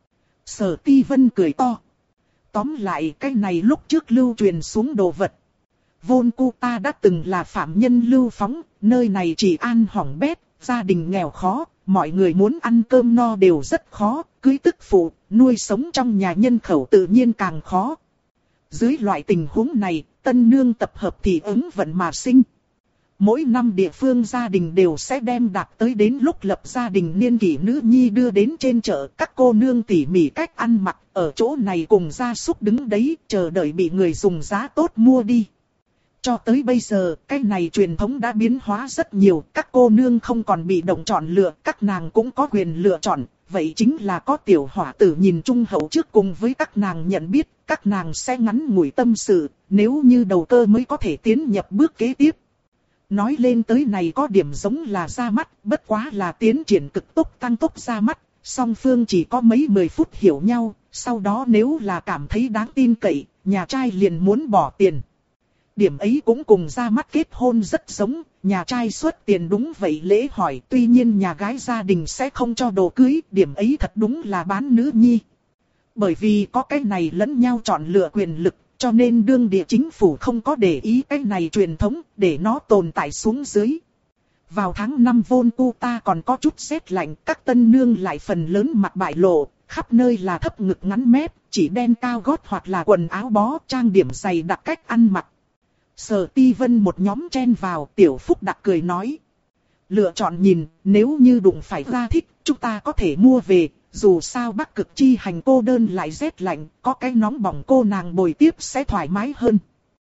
Sở Ti Vân cười to. Tóm lại cái này lúc trước lưu truyền xuống đồ vật. Volputa đã từng là phạm nhân lưu phóng, nơi này chỉ an hỏng bét, gia đình nghèo khó, mọi người muốn ăn cơm no đều rất khó, cưới tức phụ, nuôi sống trong nhà nhân khẩu tự nhiên càng khó. Dưới loại tình huống này, tân nương tập hợp thì ứng vận mà sinh. Mỗi năm địa phương gia đình đều sẽ đem đạt tới đến lúc lập gia đình niên kỷ nữ nhi đưa đến trên chợ, các cô nương tỉ mỉ cách ăn mặc, ở chỗ này cùng gia súc đứng đấy, chờ đợi bị người dùng giá tốt mua đi. Cho tới bây giờ, cái này truyền thống đã biến hóa rất nhiều, các cô nương không còn bị động chọn lựa, các nàng cũng có quyền lựa chọn, vậy chính là có tiểu hỏa tử nhìn trung hậu trước cùng với các nàng nhận biết, các nàng sẽ ngắn ngủi tâm sự, nếu như đầu cơ mới có thể tiến nhập bước kế tiếp. Nói lên tới này có điểm giống là ra mắt, bất quá là tiến triển cực tốc tăng tốc ra mắt, song phương chỉ có mấy mười phút hiểu nhau, sau đó nếu là cảm thấy đáng tin cậy, nhà trai liền muốn bỏ tiền. Điểm ấy cũng cùng ra mắt kết hôn rất giống, nhà trai xuất tiền đúng vậy lễ hỏi, tuy nhiên nhà gái gia đình sẽ không cho đồ cưới, điểm ấy thật đúng là bán nữ nhi. Bởi vì có cái này lẫn nhau chọn lựa quyền lực, cho nên đương địa chính phủ không có để ý cái này truyền thống, để nó tồn tại xuống dưới. Vào tháng năm Volputa còn có chút rét lạnh, các tân nương lại phần lớn mặt bại lộ, khắp nơi là thấp ngực ngắn mép, chỉ đen cao gót hoặc là quần áo bó, trang điểm dày đặc cách ăn mặc. Sở Ti Vân một nhóm chen vào, Tiểu Phúc Đặc cười nói. Lựa chọn nhìn, nếu như đụng phải ra thích, chúng ta có thể mua về, dù sao Bắc Cực chi hành cô đơn lại rét lạnh, có cái nóng bỏng cô nàng bồi tiếp sẽ thoải mái hơn.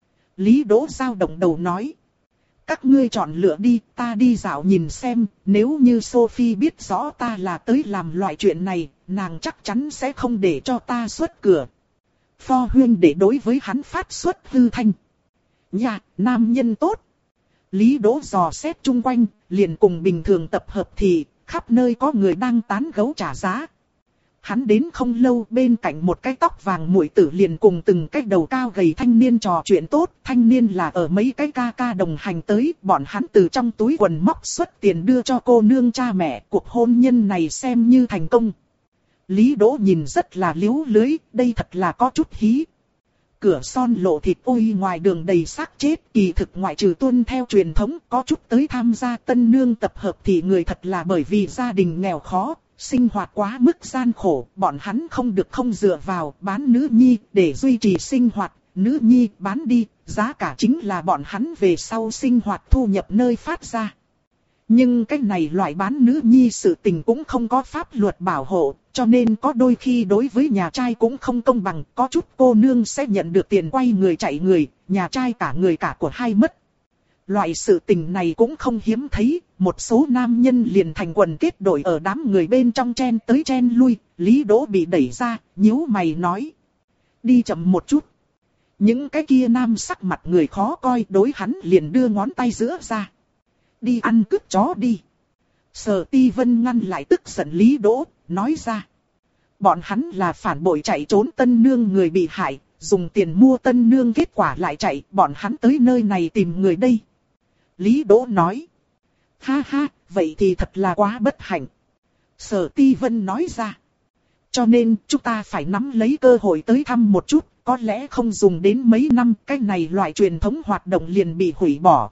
Lý Đỗ dao động đầu nói. Các ngươi chọn lựa đi, ta đi dạo nhìn xem, nếu như Sophie biết rõ ta là tới làm loại chuyện này, nàng chắc chắn sẽ không để cho ta xuất cửa. Pho Huyên để đối với hắn phát xuất hư thanh. Nhà, nam nhân tốt. Lý Đỗ dò xét chung quanh, liền cùng bình thường tập hợp thì, khắp nơi có người đang tán gẫu trả giá. Hắn đến không lâu bên cạnh một cái tóc vàng muội tử liền cùng từng cái đầu cao gầy thanh niên trò chuyện tốt. Thanh niên là ở mấy cái ca ca đồng hành tới, bọn hắn từ trong túi quần móc xuất tiền đưa cho cô nương cha mẹ. Cuộc hôn nhân này xem như thành công. Lý Đỗ nhìn rất là liếu lưới, đây thật là có chút hí. Cửa son lộ thịt ôi ngoài đường đầy xác chết, kỳ thực ngoại trừ tuân theo truyền thống có chút tới tham gia tân nương tập hợp thì người thật là bởi vì gia đình nghèo khó, sinh hoạt quá mức gian khổ, bọn hắn không được không dựa vào bán nữ nhi để duy trì sinh hoạt, nữ nhi bán đi, giá cả chính là bọn hắn về sau sinh hoạt thu nhập nơi phát ra. Nhưng cái này loại bán nữ nhi sự tình cũng không có pháp luật bảo hộ, cho nên có đôi khi đối với nhà trai cũng không công bằng, có chút cô nương sẽ nhận được tiền quay người chạy người, nhà trai cả người cả của hai mất. Loại sự tình này cũng không hiếm thấy, một số nam nhân liền thành quần kết đội ở đám người bên trong chen tới chen lui, Lý Đỗ bị đẩy ra, nhíu mày nói. Đi chậm một chút. Những cái kia nam sắc mặt người khó coi đối hắn liền đưa ngón tay giữa ra. Đi ăn cướp chó đi. Sở Ti Vân ngăn lại tức giận Lý Đỗ, nói ra. Bọn hắn là phản bội chạy trốn tân nương người bị hại, dùng tiền mua tân nương kết quả lại chạy, bọn hắn tới nơi này tìm người đây. Lý Đỗ nói. Ha ha, vậy thì thật là quá bất hạnh. Sở Ti Vân nói ra. Cho nên chúng ta phải nắm lấy cơ hội tới thăm một chút, có lẽ không dùng đến mấy năm, cái này loại truyền thống hoạt động liền bị hủy bỏ.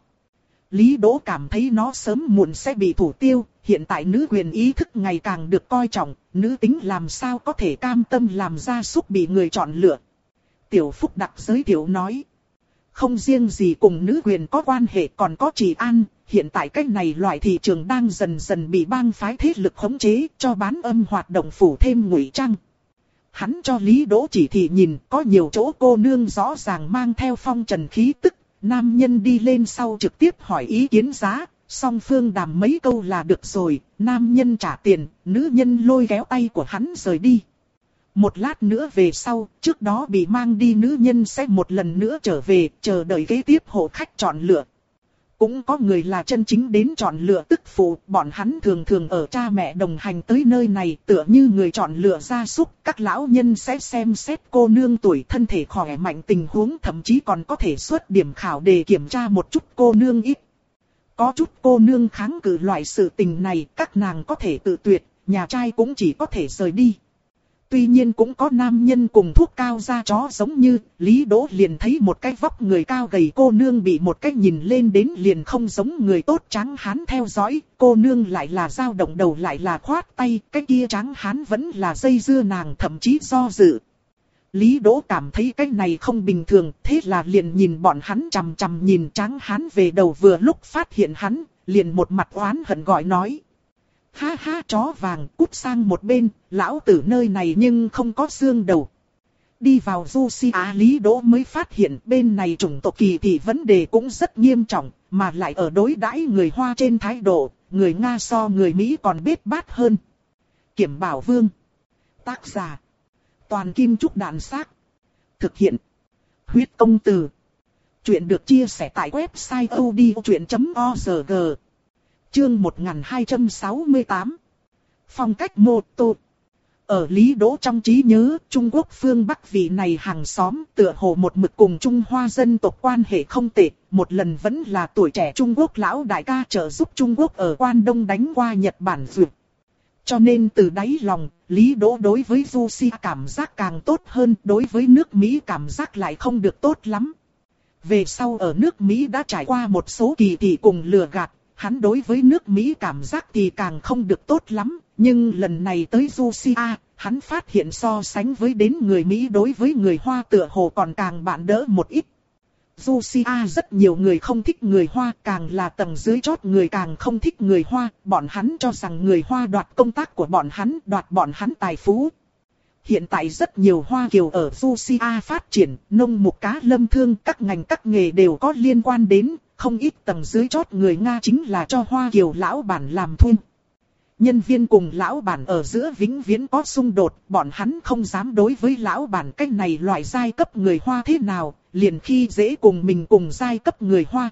Lý Đỗ cảm thấy nó sớm muộn sẽ bị thủ tiêu, hiện tại nữ quyền ý thức ngày càng được coi trọng, nữ tính làm sao có thể cam tâm làm gia súc bị người chọn lựa. Tiểu Phúc Đặc giới thiệu nói, không riêng gì cùng nữ quyền có quan hệ còn có trị an, hiện tại cách này loại thị trường đang dần dần bị bang phái thế lực khống chế, cho bán âm hoạt động phủ thêm ngụy trang. Hắn cho Lý Đỗ chỉ thị nhìn, có nhiều chỗ cô nương rõ ràng mang theo phong trần khí tức. Nam nhân đi lên sau trực tiếp hỏi ý kiến giá, song phương đàm mấy câu là được rồi, nam nhân trả tiền, nữ nhân lôi kéo tay của hắn rời đi. Một lát nữa về sau, trước đó bị mang đi nữ nhân sẽ một lần nữa trở về, chờ đợi kế tiếp hộ khách chọn lựa. Cũng có người là chân chính đến chọn lựa tức phụ, bọn hắn thường thường ở cha mẹ đồng hành tới nơi này tựa như người chọn lựa gia súc. Các lão nhân sẽ xem xét cô nương tuổi thân thể khỏe mạnh tình huống, thậm chí còn có thể xuất điểm khảo để kiểm tra một chút cô nương ít. Có chút cô nương kháng cự loại sự tình này, các nàng có thể tự tuyệt, nhà trai cũng chỉ có thể rời đi. Tuy nhiên cũng có nam nhân cùng thuốc cao da chó giống như, Lý Đỗ liền thấy một cái vóc người cao gầy cô nương bị một cái nhìn lên đến liền không giống người tốt trắng hán theo dõi, cô nương lại là dao động đầu lại là khoát tay, cái kia trắng hán vẫn là dây dưa nàng thậm chí do dự. Lý Đỗ cảm thấy cái này không bình thường, thế là liền nhìn bọn hắn chằm chằm nhìn trắng hán về đầu, vừa lúc phát hiện hắn, liền một mặt oán hận gọi nói. Ha ha, chó vàng, cút sang một bên, lão tử nơi này nhưng không có xương đầu. Đi vào Russia, Lý Đỗ mới phát hiện bên này chủng tộc kỳ thị vấn đề cũng rất nghiêm trọng, mà lại ở đối đãi người Hoa trên thái độ, người Nga so người Mỹ còn bết bát hơn. Kiểm Bảo Vương. Tác giả. Toàn Kim Trúc Đạn Xác. Thực hiện. Huyết Công Từ. Chuyện được chia sẻ tại website odchuyện chấm org. Chương một nghìn hai trăm sáu mươi tám. Phong cách mô tô. Ở Lý Đỗ trong trí nhớ, Trung Quốc phương Bắc vị này hàng xóm tựa hồ một mực cùng Trung Hoa dân tộc quan hệ không tệ, một lần vẫn là tuổi trẻ Trung Quốc lão đại ca trợ giúp Trung Quốc ở Quan Đông đánh qua Nhật Bản duyệt. Cho nên từ đáy lòng, Lý Đỗ đối với Russia cảm giác càng tốt hơn, đối với nước Mỹ cảm giác lại không được tốt lắm. Về sau ở nước Mỹ đã trải qua một số kỳ thị cùng lừa gạt. Hắn đối với nước Mỹ cảm giác thì càng không được tốt lắm, nhưng lần này tới Russia, hắn phát hiện so sánh với đến người Mỹ đối với người Hoa tựa hồ còn càng bạn đỡ một ít. Lucia rất nhiều người không thích người Hoa, càng là tầng dưới chót người càng không thích người Hoa, bọn hắn cho rằng người Hoa đoạt công tác của bọn hắn, đoạt bọn hắn tài phú. Hiện tại rất nhiều Hoa kiều ở Lucia phát triển, nông mục cá lâm thương, các ngành các nghề đều có liên quan đến, không ít tầng dưới chót người Nga chính là cho Hoa kiều lão bản làm thuê. Nhân viên cùng lão bản ở giữa vĩnh viễn có xung đột, bọn hắn không dám đối với lão bản cách này loại giai cấp người Hoa thế nào, liền khi dễ cùng mình cùng giai cấp người Hoa.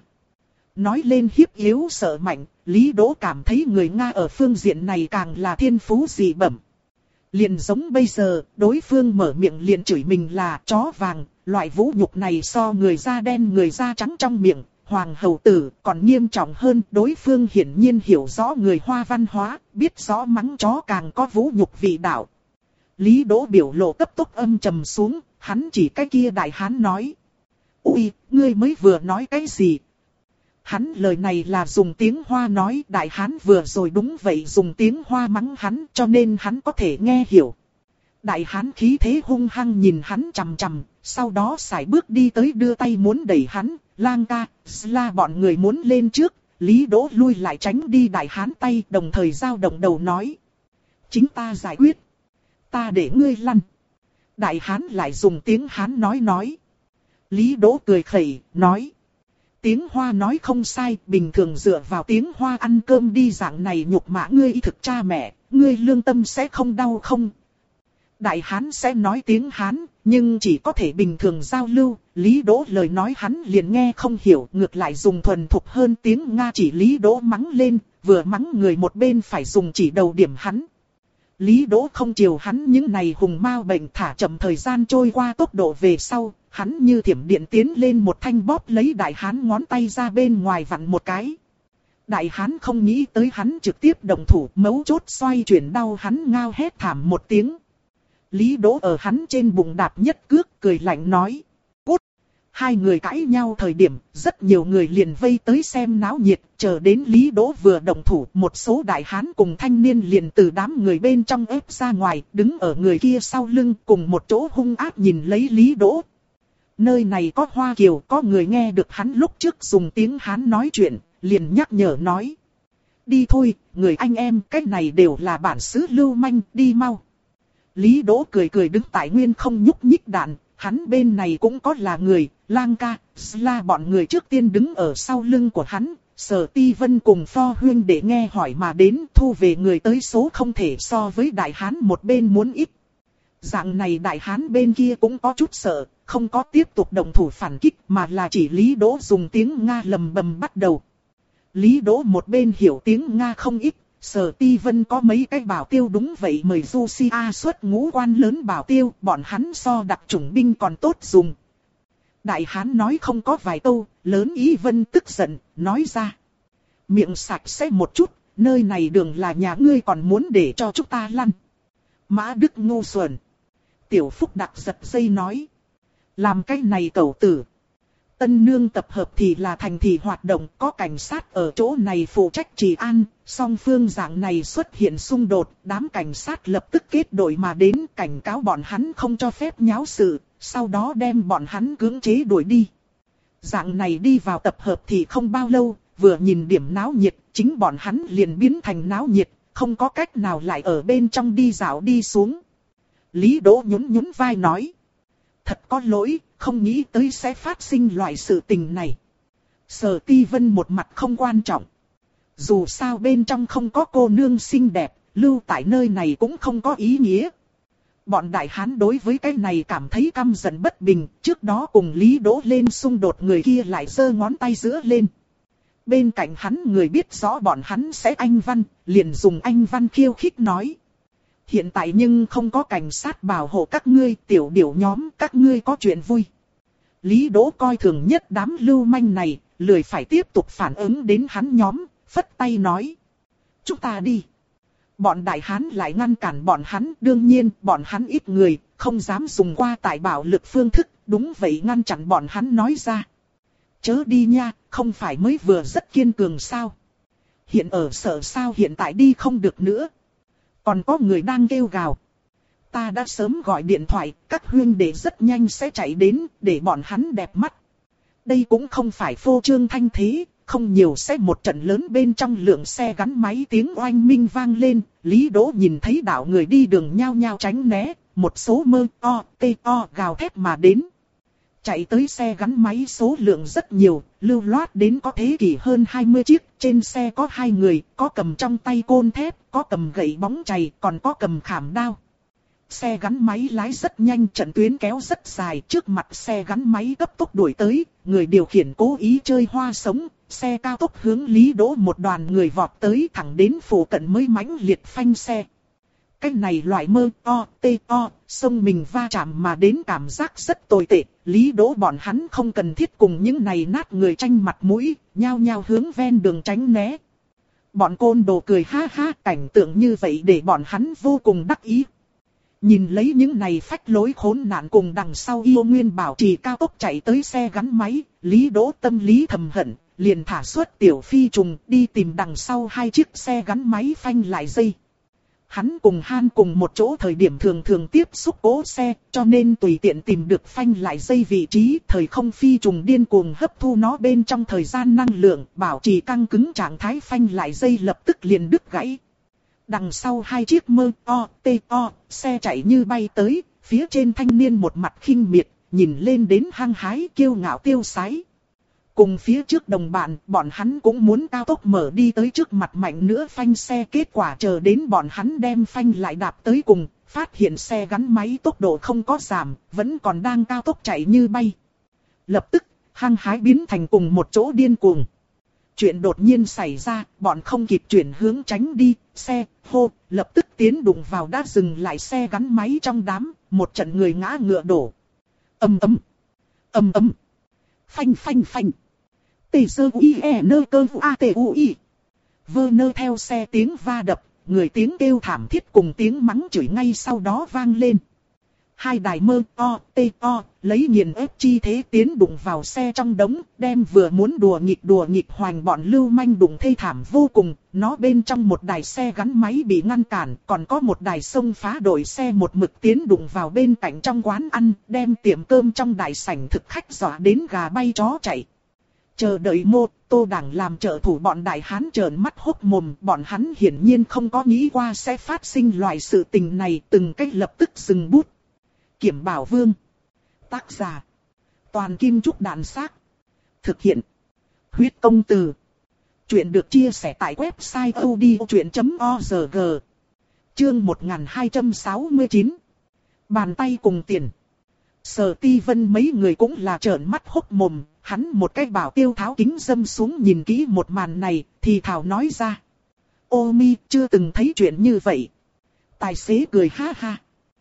Nói lên hiếp yếu sợ mạnh, Lý Đỗ cảm thấy người Nga ở phương diện này càng là thiên phú dị bẩm. Liền giống bây giờ, đối phương mở miệng liền chửi mình là chó vàng, loại vũ nhục này so người da đen người da trắng trong miệng, hoàng hầu tử, còn nghiêm trọng hơn, đối phương hiển nhiên hiểu rõ người Hoa văn hóa, biết rõ mắng chó càng có vũ nhục vị đạo. Lý Đỗ biểu lộ cấp tốc âm trầm xuống, hắn chỉ cái kia đại hán nói. Ui, ngươi mới vừa nói cái gì? Hắn lời này là dùng tiếng Hoa nói, đại hán vừa rồi đúng vậy dùng tiếng Hoa mắng hắn cho nên hắn có thể nghe hiểu. Đại hán khí thế hung hăng nhìn hắn chằm chằm, sau đó sải bước đi tới đưa tay muốn đẩy hắn, Lang ca, Sla bọn người muốn lên trước, Lý Đỗ lui lại tránh đi đại hán tay đồng thời giao động đầu nói. Chính ta giải quyết, ta để ngươi lăn. Đại hán lại dùng tiếng Hán nói nói. Lý Đỗ cười khẩy, nói. Tiếng Hoa nói không sai, bình thường dựa vào tiếng Hoa ăn cơm đi dạng này nhục mạ ngươi y thực cha mẹ, ngươi lương tâm sẽ không đau không? Đại hán sẽ nói tiếng Hán, nhưng chỉ có thể bình thường giao lưu, Lý Đỗ lời nói hắn liền nghe không hiểu, ngược lại dùng thuần thục hơn tiếng Nga chỉ Lý Đỗ mắng lên, vừa mắng người một bên phải dùng chỉ đầu điểm hắn. Lý Đỗ không chiều hắn những này hùng mao bệnh thả chậm thời gian trôi qua tốc độ về sau, hắn như thiểm điện tiến lên một thanh bóp lấy đại hán ngón tay ra bên ngoài vặn một cái. Đại hán không nghĩ tới hắn trực tiếp động thủ, mấu chốt xoay chuyển đau hắn ngao hét thảm một tiếng. Lý Đỗ ở hắn trên bụng đạp nhất cước, cười lạnh nói. Cút! Hai người cãi nhau thời điểm, rất nhiều người liền vây tới xem náo nhiệt, chờ đến Lý Đỗ vừa động thủ, một số đại hán cùng thanh niên liền từ đám người bên trong ép ra ngoài, đứng ở người kia sau lưng, cùng một chỗ hung ác nhìn lấy Lý Đỗ. Nơi này có Hoa kiều, có người nghe được hắn lúc trước dùng tiếng Hán nói chuyện, liền nhắc nhở nói. Đi thôi, người anh em, cách này đều là bản xứ lưu manh, đi mau. Lý Đỗ cười cười đứng tại nguyên không nhúc nhích đạn, hắn bên này cũng có là người, Lang ca, Sla bọn người trước tiên đứng ở sau lưng của hắn, Sở Ti Vân cùng Pho Huyên để nghe hỏi mà đến thu về người tới số không thể so với đại hán một bên muốn ít. Dạng này đại hán bên kia cũng có chút sợ, không có tiếp tục động thủ phản kích mà là chỉ Lý Đỗ dùng tiếng Nga lầm bầm bắt đầu. Lý Đỗ một bên hiểu tiếng Nga không ít, Sở Ti Vân có mấy cái bảo tiêu đúng vậy mời Lucia xuất ngũ quan lớn bảo tiêu, bọn hắn so đặc chủng binh còn tốt dùng. Đại hán nói không có vài câu, lớn ý Vân tức giận, nói ra. Miệng sạch sẽ một chút, nơi này đường là nhà ngươi còn muốn để cho chúng ta lăn. Mã Đức ngu xuẩn. Tiểu Phúc đặc giật dây nói. Làm cái này cẩu tử. Tân nương tập hợp thì là thành thị hoạt động, có cảnh sát ở chỗ này phụ trách trị an, song phương dạng này xuất hiện xung đột, đám cảnh sát lập tức kết đội mà đến cảnh cáo bọn hắn không cho phép nháo sự, sau đó đem bọn hắn cưỡng chế đuổi đi. Dạng này đi vào tập hợp thì không bao lâu, vừa nhìn điểm náo nhiệt, chính bọn hắn liền biến thành náo nhiệt, không có cách nào lại ở bên trong đi dạo đi xuống. Lý Đỗ nhún nhún vai nói. Thật có lỗi, không nghĩ tới sẽ phát sinh loại sự tình này. Sở Ti Vân một mặt không quan trọng. Dù sao bên trong không có cô nương xinh đẹp, lưu tại nơi này cũng không có ý nghĩa. Bọn đại hán đối với cái này cảm thấy căm giận bất bình, trước đó cùng Lý Đỗ lên xung đột người kia lại giơ ngón tay giữa lên. Bên cạnh hắn người biết rõ bọn hắn sẽ anh văn, liền dùng anh văn khiêu khích nói. Hiện tại nhưng không có cảnh sát bảo hộ các ngươi, tiểu điểu nhóm, các ngươi có chuyện vui. Lý Đỗ coi thường nhất đám lưu manh này, lười phải tiếp tục phản ứng đến hắn nhóm, phất tay nói. Chúng ta đi. Bọn đại hán lại ngăn cản bọn hắn, đương nhiên bọn hắn ít người, không dám dùng qua tại bạo lực phương thức, đúng vậy ngăn chặn bọn hắn nói ra. Chớ đi nha, không phải mới vừa rất kiên cường sao. Hiện ở sở sao hiện tại đi không được nữa. Còn có người đang kêu gào. Ta đã sớm gọi điện thoại, các huynh đệ rất nhanh sẽ chạy đến, để bọn hắn đẹp mắt. Đây cũng không phải phô trương thanh thế, không nhiều xe một trận lớn bên trong lượng xe gắn máy tiếng oanh minh vang lên, Lý Đỗ nhìn thấy đạo người đi đường nhao nhao tránh né, một số mơ o, tê o gào thét mà đến. Chạy tới xe gắn máy số lượng rất nhiều, lưu loát đến có thế kỷ hơn hai mươi chiếc, trên xe có hai người, có cầm trong tay côn thép, có cầm gậy bóng chày, còn có cầm khảm đao. Xe gắn máy lái rất nhanh, trận tuyến kéo rất dài, trước mặt xe gắn máy cấp tốc đuổi tới, người điều khiển cố ý chơi hoa sống, xe cao tốc hướng Lý Đỗ một đoàn người vọt tới thẳng đến phủ cận mới mãnh liệt phanh xe. Cái này loại mơ o, tê o, xông mình va chạm mà đến cảm giác rất tồi tệ, Lý Đỗ bọn hắn không cần thiết cùng những này nát người tranh mặt mũi, nhao nhao hướng ven đường tránh né. Bọn côn đồ cười ha ha, cảnh tượng như vậy để bọn hắn vô cùng đắc ý. Nhìn lấy những này phách lối khốn nạn cùng đằng sau yêu nguyên bảo trì cao tốc chạy tới xe gắn máy, Lý Đỗ tâm lý thầm hận, liền thả xuất tiểu phi trùng đi tìm đằng sau hai chiếc xe gắn máy phanh lại dây. Hắn cùng Han cùng một chỗ thời điểm thường thường tiếp xúc cố xe, cho nên tùy tiện tìm được phanh lại dây vị trí, thời không phi trùng điên cuồng hấp thu nó bên trong thời gian năng lượng, bảo trì căng cứng trạng thái phanh lại dây lập tức liền đứt gãy. Đằng sau hai chiếc mơ o, tê o, xe chạy như bay tới, phía trên thanh niên một mặt khinh miệt, nhìn lên đến hăng hái kiêu ngạo tiêu sái. Cùng phía trước đồng bạn, bọn hắn cũng muốn cao tốc mở đi tới trước mặt mạnh nữa phanh xe, kết quả chờ đến bọn hắn đem phanh lại đạp tới cùng, phát hiện xe gắn máy tốc độ không có giảm, vẫn còn đang cao tốc chạy như bay. Lập tức, hăng hái biến thành cùng một chỗ điên cuồng. Chuyện đột nhiên xảy ra, bọn không kịp chuyển hướng tránh đi, xe, hô, lập tức tiến đụng vào đã dừng lại xe gắn máy trong đám, một trận người ngã ngựa đổ. Ầm ầm, ầm ầm, phanh phanh phanh. Tê sơ uy e nơ cơ vụ a tê u i. Vơ nơ theo xe tiếng va đập, người tiếng kêu thảm thiết cùng tiếng mắng chửi ngay sau đó vang lên. Hai đài mơ o, tê o, lấy nghiền ép chi thế tiến đụng vào xe trong đống, đem vừa muốn đùa nghịch đùa nghịch hoành bọn lưu manh đụng thê thảm vô cùng, nó bên trong một đài xe gắn máy bị ngăn cản, còn có một đài xông phá đội xe một mực tiến đụng vào bên cạnh trong quán ăn, đem tiệm cơm trong đại sảnh thực khách dọa đến gà bay chó chạy. Chờ đợi Mô Tô Đảng làm trợ thủ bọn đại hán trợn mắt hốc mồm, bọn hắn hiển nhiên không có nghĩ qua sẽ phát sinh loại sự tình này, từng cách lập tức dừng bút. Kiểm Bảo Vương. Tác giả. Toàn Kim Trúc Đạn Xác. Thực hiện. Huyết Công Từ. Chuyện được chia sẻ tại website odchuyện chấm org. Chương một nghìn hai trăm sáu mươi chín. Bàn tay cùng tiền. Sở Ti Vân mấy người cũng là trợn mắt hốc mồm, hắn một cái bảo tiêu tháo kính dâm xuống nhìn kỹ một màn này, thì thảo nói ra. Ô mi, chưa từng thấy chuyện như vậy. Tài xế cười ha ha.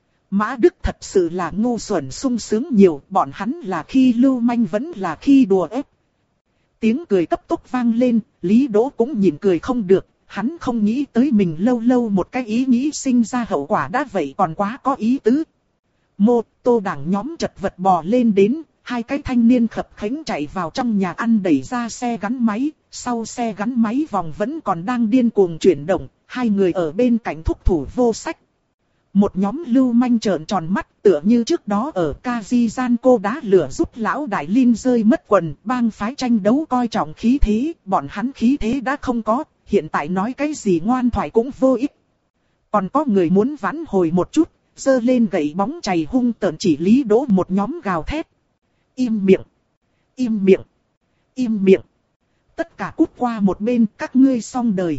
Mã Đức thật sự là ngu xuẩn sung sướng nhiều, bọn hắn là khi lưu manh vẫn là khi đùa ép. Tiếng cười cấp tốc vang lên, Lý Đỗ cũng nhìn cười không được, hắn không nghĩ tới mình lâu lâu một cái ý nghĩ sinh ra hậu quả đã vậy còn quá có ý tứ. Mô Tô Đảng nhóm chật vật bò lên đến, hai cái thanh niên khập khánh chạy vào trong nhà ăn đẩy ra xe gắn máy, sau xe gắn máy vòng vẫn còn đang điên cuồng chuyển động, hai người ở bên cạnh thúc thủ vô sách. Một nhóm lưu manh trợn tròn mắt tựa như trước đó ở Kajisan cô đá lửa giúp lão đại Linh rơi mất quần, bang phái tranh đấu coi trọng khí thế, bọn hắn khí thế đã không có, hiện tại nói cái gì ngoan thoại cũng vô ích. Còn có người muốn vãn hồi một chút, giơ lên gậy bóng chày hung tợn chỉ Lý Đỗ một nhóm gào thét. Im miệng, im miệng, im miệng. Tất cả cút qua một bên, các ngươi xong đời.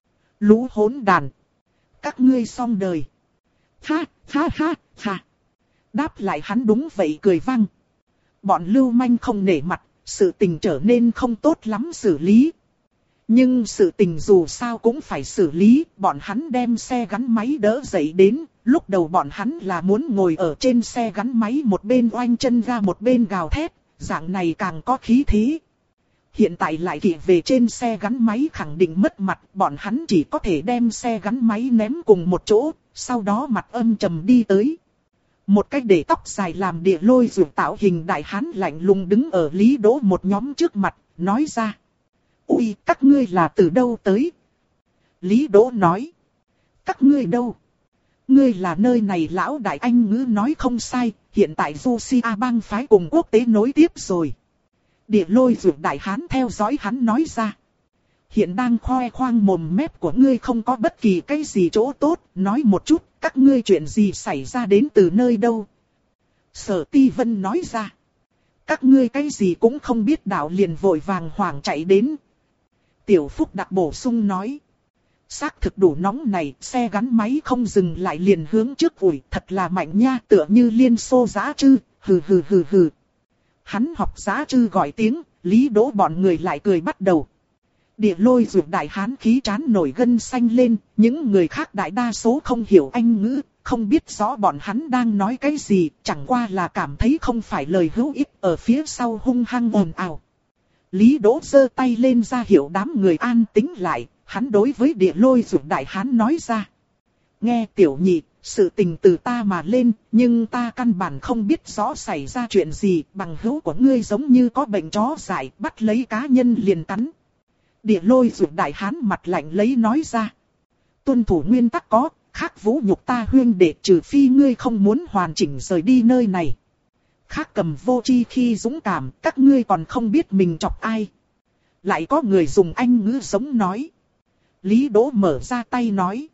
Lũ hỗn đàn, các ngươi xong đời. Ha, ha, ha, ha. Đáp lại hắn đúng vậy cười vang. Bọn lưu manh không nể mặt, sự tình trở nên không tốt lắm xử lý. Nhưng sự tình dù sao cũng phải xử lý, bọn hắn đem xe gắn máy đỡ dậy đến. Lúc đầu bọn hắn là muốn ngồi ở trên xe gắn máy một bên oanh chân ra một bên gào thét, dạng này càng có khí thế. Hiện tại lại kỵ về trên xe gắn máy khẳng định mất mặt, bọn hắn chỉ có thể đem xe gắn máy ném cùng một chỗ, sau đó mặt âm trầm đi tới. Một cách để tóc dài làm địa lôi dù tạo hình đại hán lạnh lùng đứng ở Lý Đỗ một nhóm trước mặt, nói ra. Ui, các ngươi là từ đâu tới? Lý Đỗ nói. Các ngươi đâu? Ngươi là nơi này lão đại Anh ngữ nói không sai, hiện tại Rusia bang phái cùng quốc tế nối tiếp rồi. Địa Lôi Dược đại hán theo dõi hắn nói ra. Hiện đang khoe khoang mồm mép của ngươi không có bất kỳ cái gì chỗ tốt, nói một chút, các ngươi chuyện gì xảy ra đến từ nơi đâu. Sở Ti Vân nói ra. Các ngươi cái gì cũng không biết đạo liền vội vàng hoảng chạy đến. Tiểu Phúc Đặc bổ sung nói. Xác thực đủ nóng này, xe gắn máy không dừng lại liền hướng trước ủi, thật là mạnh nha, tựa như Liên Xô Dã Trư, hừ hừ hừ hừ. Hắn học Dã Trư gọi tiếng, Lý Đỗ bọn người lại cười bắt đầu. Địa Lôi Dược đại hán khí trán nổi gân xanh lên, những người khác đại đa số không hiểu Anh ngữ, không biết rõ bọn hắn đang nói cái gì, chẳng qua là cảm thấy không phải lời hữu ích, ở phía sau hung hăng ồn ào. Lý Đỗ giơ tay lên ra hiệu đám người an tĩnh lại, hắn đối với Địa Lôi Dược đại hán nói ra. Nghe tiểu nhị, sự tình từ ta mà lên, nhưng ta căn bản không biết rõ xảy ra chuyện gì, bằng hữu của ngươi giống như có bệnh chó dại, bắt lấy cá nhân liền cắn. Địa Lôi Dược đại hán mặt lạnh lấy nói ra. Tuân thủ nguyên tắc có, khác vũ nhục ta huyên đệ, trừ phi ngươi không muốn hoàn chỉnh rời đi nơi này. Khác cầm vô chi khi dũng cảm, các ngươi còn không biết mình chọc ai. Lại có người dùng Anh ngữ giống nói. Lý Đỗ mở ra tay nói.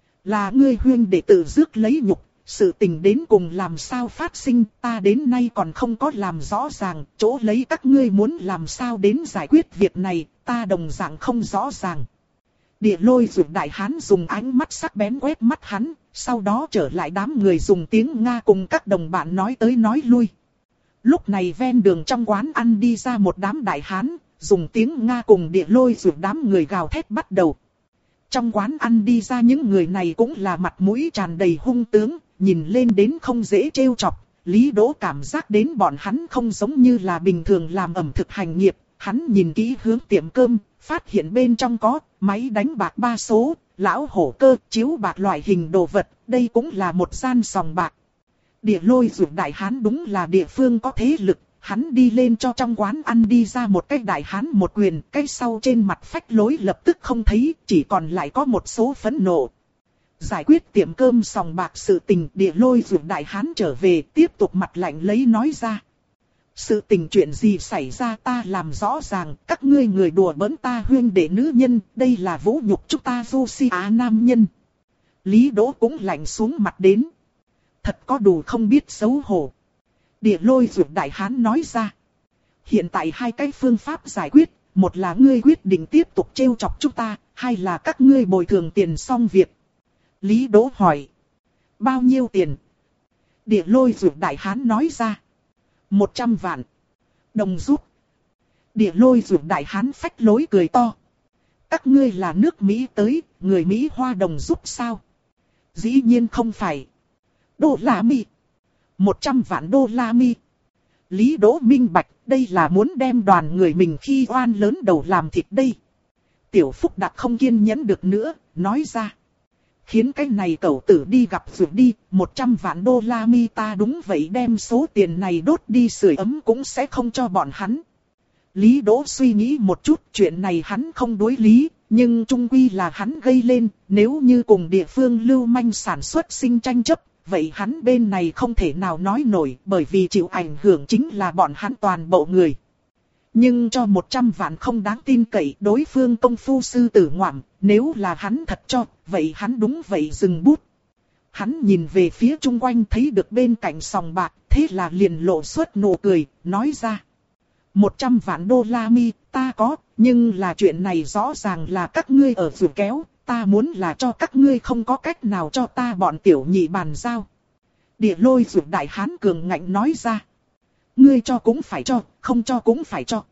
Là ngươi huyên đệ tự rước lấy nhục, sự tình đến cùng làm sao phát sinh, ta đến nay còn không có làm rõ ràng, chỗ lấy các ngươi muốn làm sao đến giải quyết việc này, ta đồng dạng không rõ ràng. Địa Lôi Dược đại hán dùng ánh mắt sắc bén quét mắt hắn, sau đó trở lại đám người dùng tiếng Nga cùng các đồng bạn nói tới nói lui. Lúc này ven đường trong quán ăn đi ra một đám đại hán, dùng tiếng Nga cùng Địa Lôi Dược đám người gào thét bắt đầu. Trong quán ăn đi ra những người này cũng là mặt mũi tràn đầy hung tướng, nhìn lên đến không dễ trêu chọc. Lý Đỗ cảm giác đến bọn hắn không giống như là bình thường làm ẩm thực hành nghiệp. Hắn nhìn kỹ hướng tiệm cơm, phát hiện bên trong có máy đánh bạc ba số, lão hổ cơ, chiếu bạc loại hình đồ vật, đây cũng là một gian sòng bạc. Địa Lôi Dược đại hán đúng là địa phương có thế lực, hắn đi lên cho trong quán ăn đi ra một cái đại hán một quyền, cái sau trên mặt phách lối lập tức không thấy, chỉ còn lại có một số phẫn nộ. Giải quyết tiệm cơm sòng bạc sự tình, Địa Lôi Dược đại hán trở về, tiếp tục mặt lạnh lấy nói ra. Sự tình chuyện gì xảy ra ta làm rõ ràng, các ngươi người đùa bỡn ta huyên đệ nữ nhân, đây là vũ nhục chúng ta du si á nam nhân. Lý Đỗ cũng lạnh xuống mặt đến. Thật có đủ không biết xấu hổ. Địa Lôi Dược đại hán nói ra. Hiện tại hai cái phương pháp giải quyết, một là ngươi quyết định tiếp tục trêu chọc chúng ta, hai là các ngươi bồi thường tiền xong việc. Lý Đỗ hỏi. Bao nhiêu tiền? Địa Lôi Dược đại hán nói ra. Một trăm vạn. Đồng rút. Địa Lôi Dược đại hán phách lối cười to. Các ngươi là nước Mỹ tới, người Mỹ hoa đồng rút sao? Dĩ nhiên không phải. Đô la Mỹ. Một trăm vạn đô la Mỹ. Lý Đỗ minh bạch, đây là muốn đem đoàn người mình khi oan lớn đầu làm thịt đây. Tiểu Phúc Đặc không kiên nhẫn được nữa, nói ra. Khiến cái này cẩu tử đi gặp rồi đi, một trăm vạn đô la mi ta đúng vậy đem số tiền này đốt đi sưởi ấm cũng sẽ không cho bọn hắn. Lý Đỗ suy nghĩ một chút, chuyện này hắn không đối lý, nhưng chung quy là hắn gây lên, nếu như cùng địa phương lưu manh sản xuất sinh tranh chấp, vậy hắn bên này không thể nào nói nổi, bởi vì chịu ảnh hưởng chính là bọn hắn toàn bộ người. Nhưng cho một trăm vạn không đáng tin cậy, đối phương công phu sư tử ngoạm, nếu là hắn thật cho, vậy hắn đúng vậy dừng bút. Hắn nhìn về phía chung quanh thấy được bên cạnh sòng bạc, thế là liền lộ xuất nụ cười, nói ra. một trăm vạn đô la mi, ta có, nhưng là chuyện này rõ ràng là các ngươi ở rủi kéo, ta muốn là cho các ngươi không có cách nào cho ta bọn tiểu nhị bàn giao. Địa Lôi Dược đại hán cường ngạnh nói ra. Ngươi cho cũng phải cho, không cho cũng phải cho.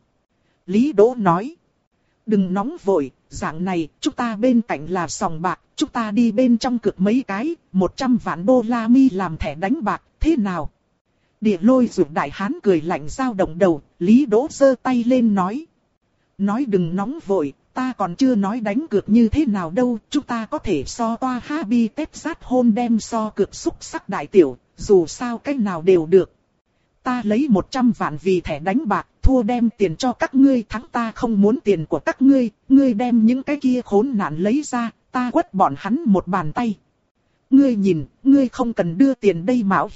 Lý Đỗ nói. Đừng nóng vội, dạng này, chúng ta bên cạnh là sòng bạc, chúng ta đi bên trong cược mấy cái, một trăm vạn đô la mi làm thẻ đánh bạc, thế nào? Địa Lôi Dược đại hán cười lạnh dao động đầu, Lý Đỗ giơ tay lên nói. Nói đừng nóng vội, ta còn chưa nói đánh cược như thế nào đâu, chúng ta có thể so toa happy tết sát hôn đem so cược xúc sắc đại tiểu, dù sao cách nào đều được. Ta lấy một trăm vạn vì thẻ đánh bạc, thua đem tiền cho các ngươi, thắng ta không muốn tiền của các ngươi, ngươi đem những cái kia khốn nạn lấy ra, ta quất bọn hắn một bàn tay. Ngươi nhìn, ngươi không cần đưa tiền đây mạo hiểm,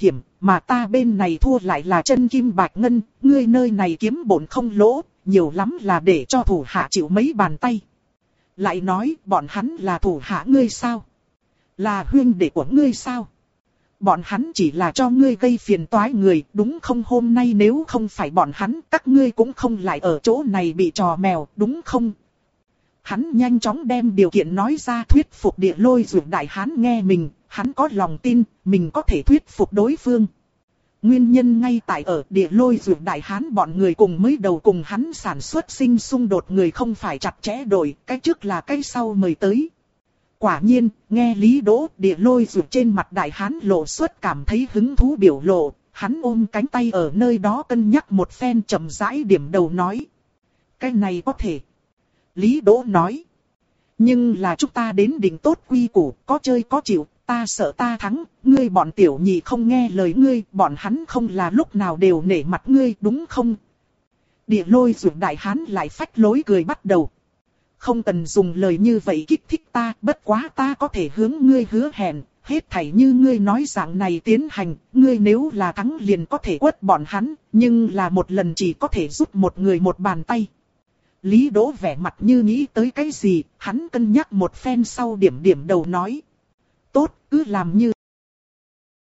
mà ta bên này thua lại là chân kim bạch ngân, ngươi nơi này kiếm bổn không lỗ, nhiều lắm là để cho thủ hạ chịu mấy bàn tay. Lại nói, bọn hắn là thủ hạ ngươi sao? Là huynh đệ của ngươi sao? Bọn hắn chỉ là cho ngươi gây phiền toái người, đúng không? Hôm nay nếu không phải bọn hắn, các ngươi cũng không lại ở chỗ này bị trò mèo, đúng không? Hắn nhanh chóng đem điều kiện nói ra thuyết phục Địa Lôi Dược đại hán nghe mình, hắn có lòng tin, mình có thể thuyết phục đối phương. Nguyên nhân ngay tại ở Địa Lôi Dược đại hán bọn người cùng mới đầu cùng hắn sản xuất sinh xung đột người không phải chặt chẽ đổi, cái trước là cái sau mời tới. Quả nhiên, nghe Lý Đỗ, Địa Lôi Dược trên mặt đại hán lộ xuất cảm thấy hứng thú biểu lộ, hắn ôm cánh tay ở nơi đó cân nhắc một phen chậm rãi điểm đầu nói. Cái này có thể. Lý Đỗ nói. Nhưng là chúng ta đến định tốt quy củ, có chơi có chịu, ta sợ ta thắng, ngươi bọn tiểu nhị không nghe lời ngươi, bọn hắn không là lúc nào đều nể mặt ngươi, đúng không? Địa Lôi Dược đại hán lại phách lối cười bắt đầu. Không cần dùng lời như vậy kích thích ta, bất quá ta có thể hướng ngươi hứa hẹn, hết thảy như ngươi nói dạng này tiến hành, ngươi nếu là thắng liền có thể quất bọn hắn, nhưng là một lần chỉ có thể giúp một người một bàn tay. Lý Đỗ vẻ mặt như nghĩ tới cái gì, hắn cân nhắc một phen sau điểm điểm đầu nói. Tốt, cứ làm như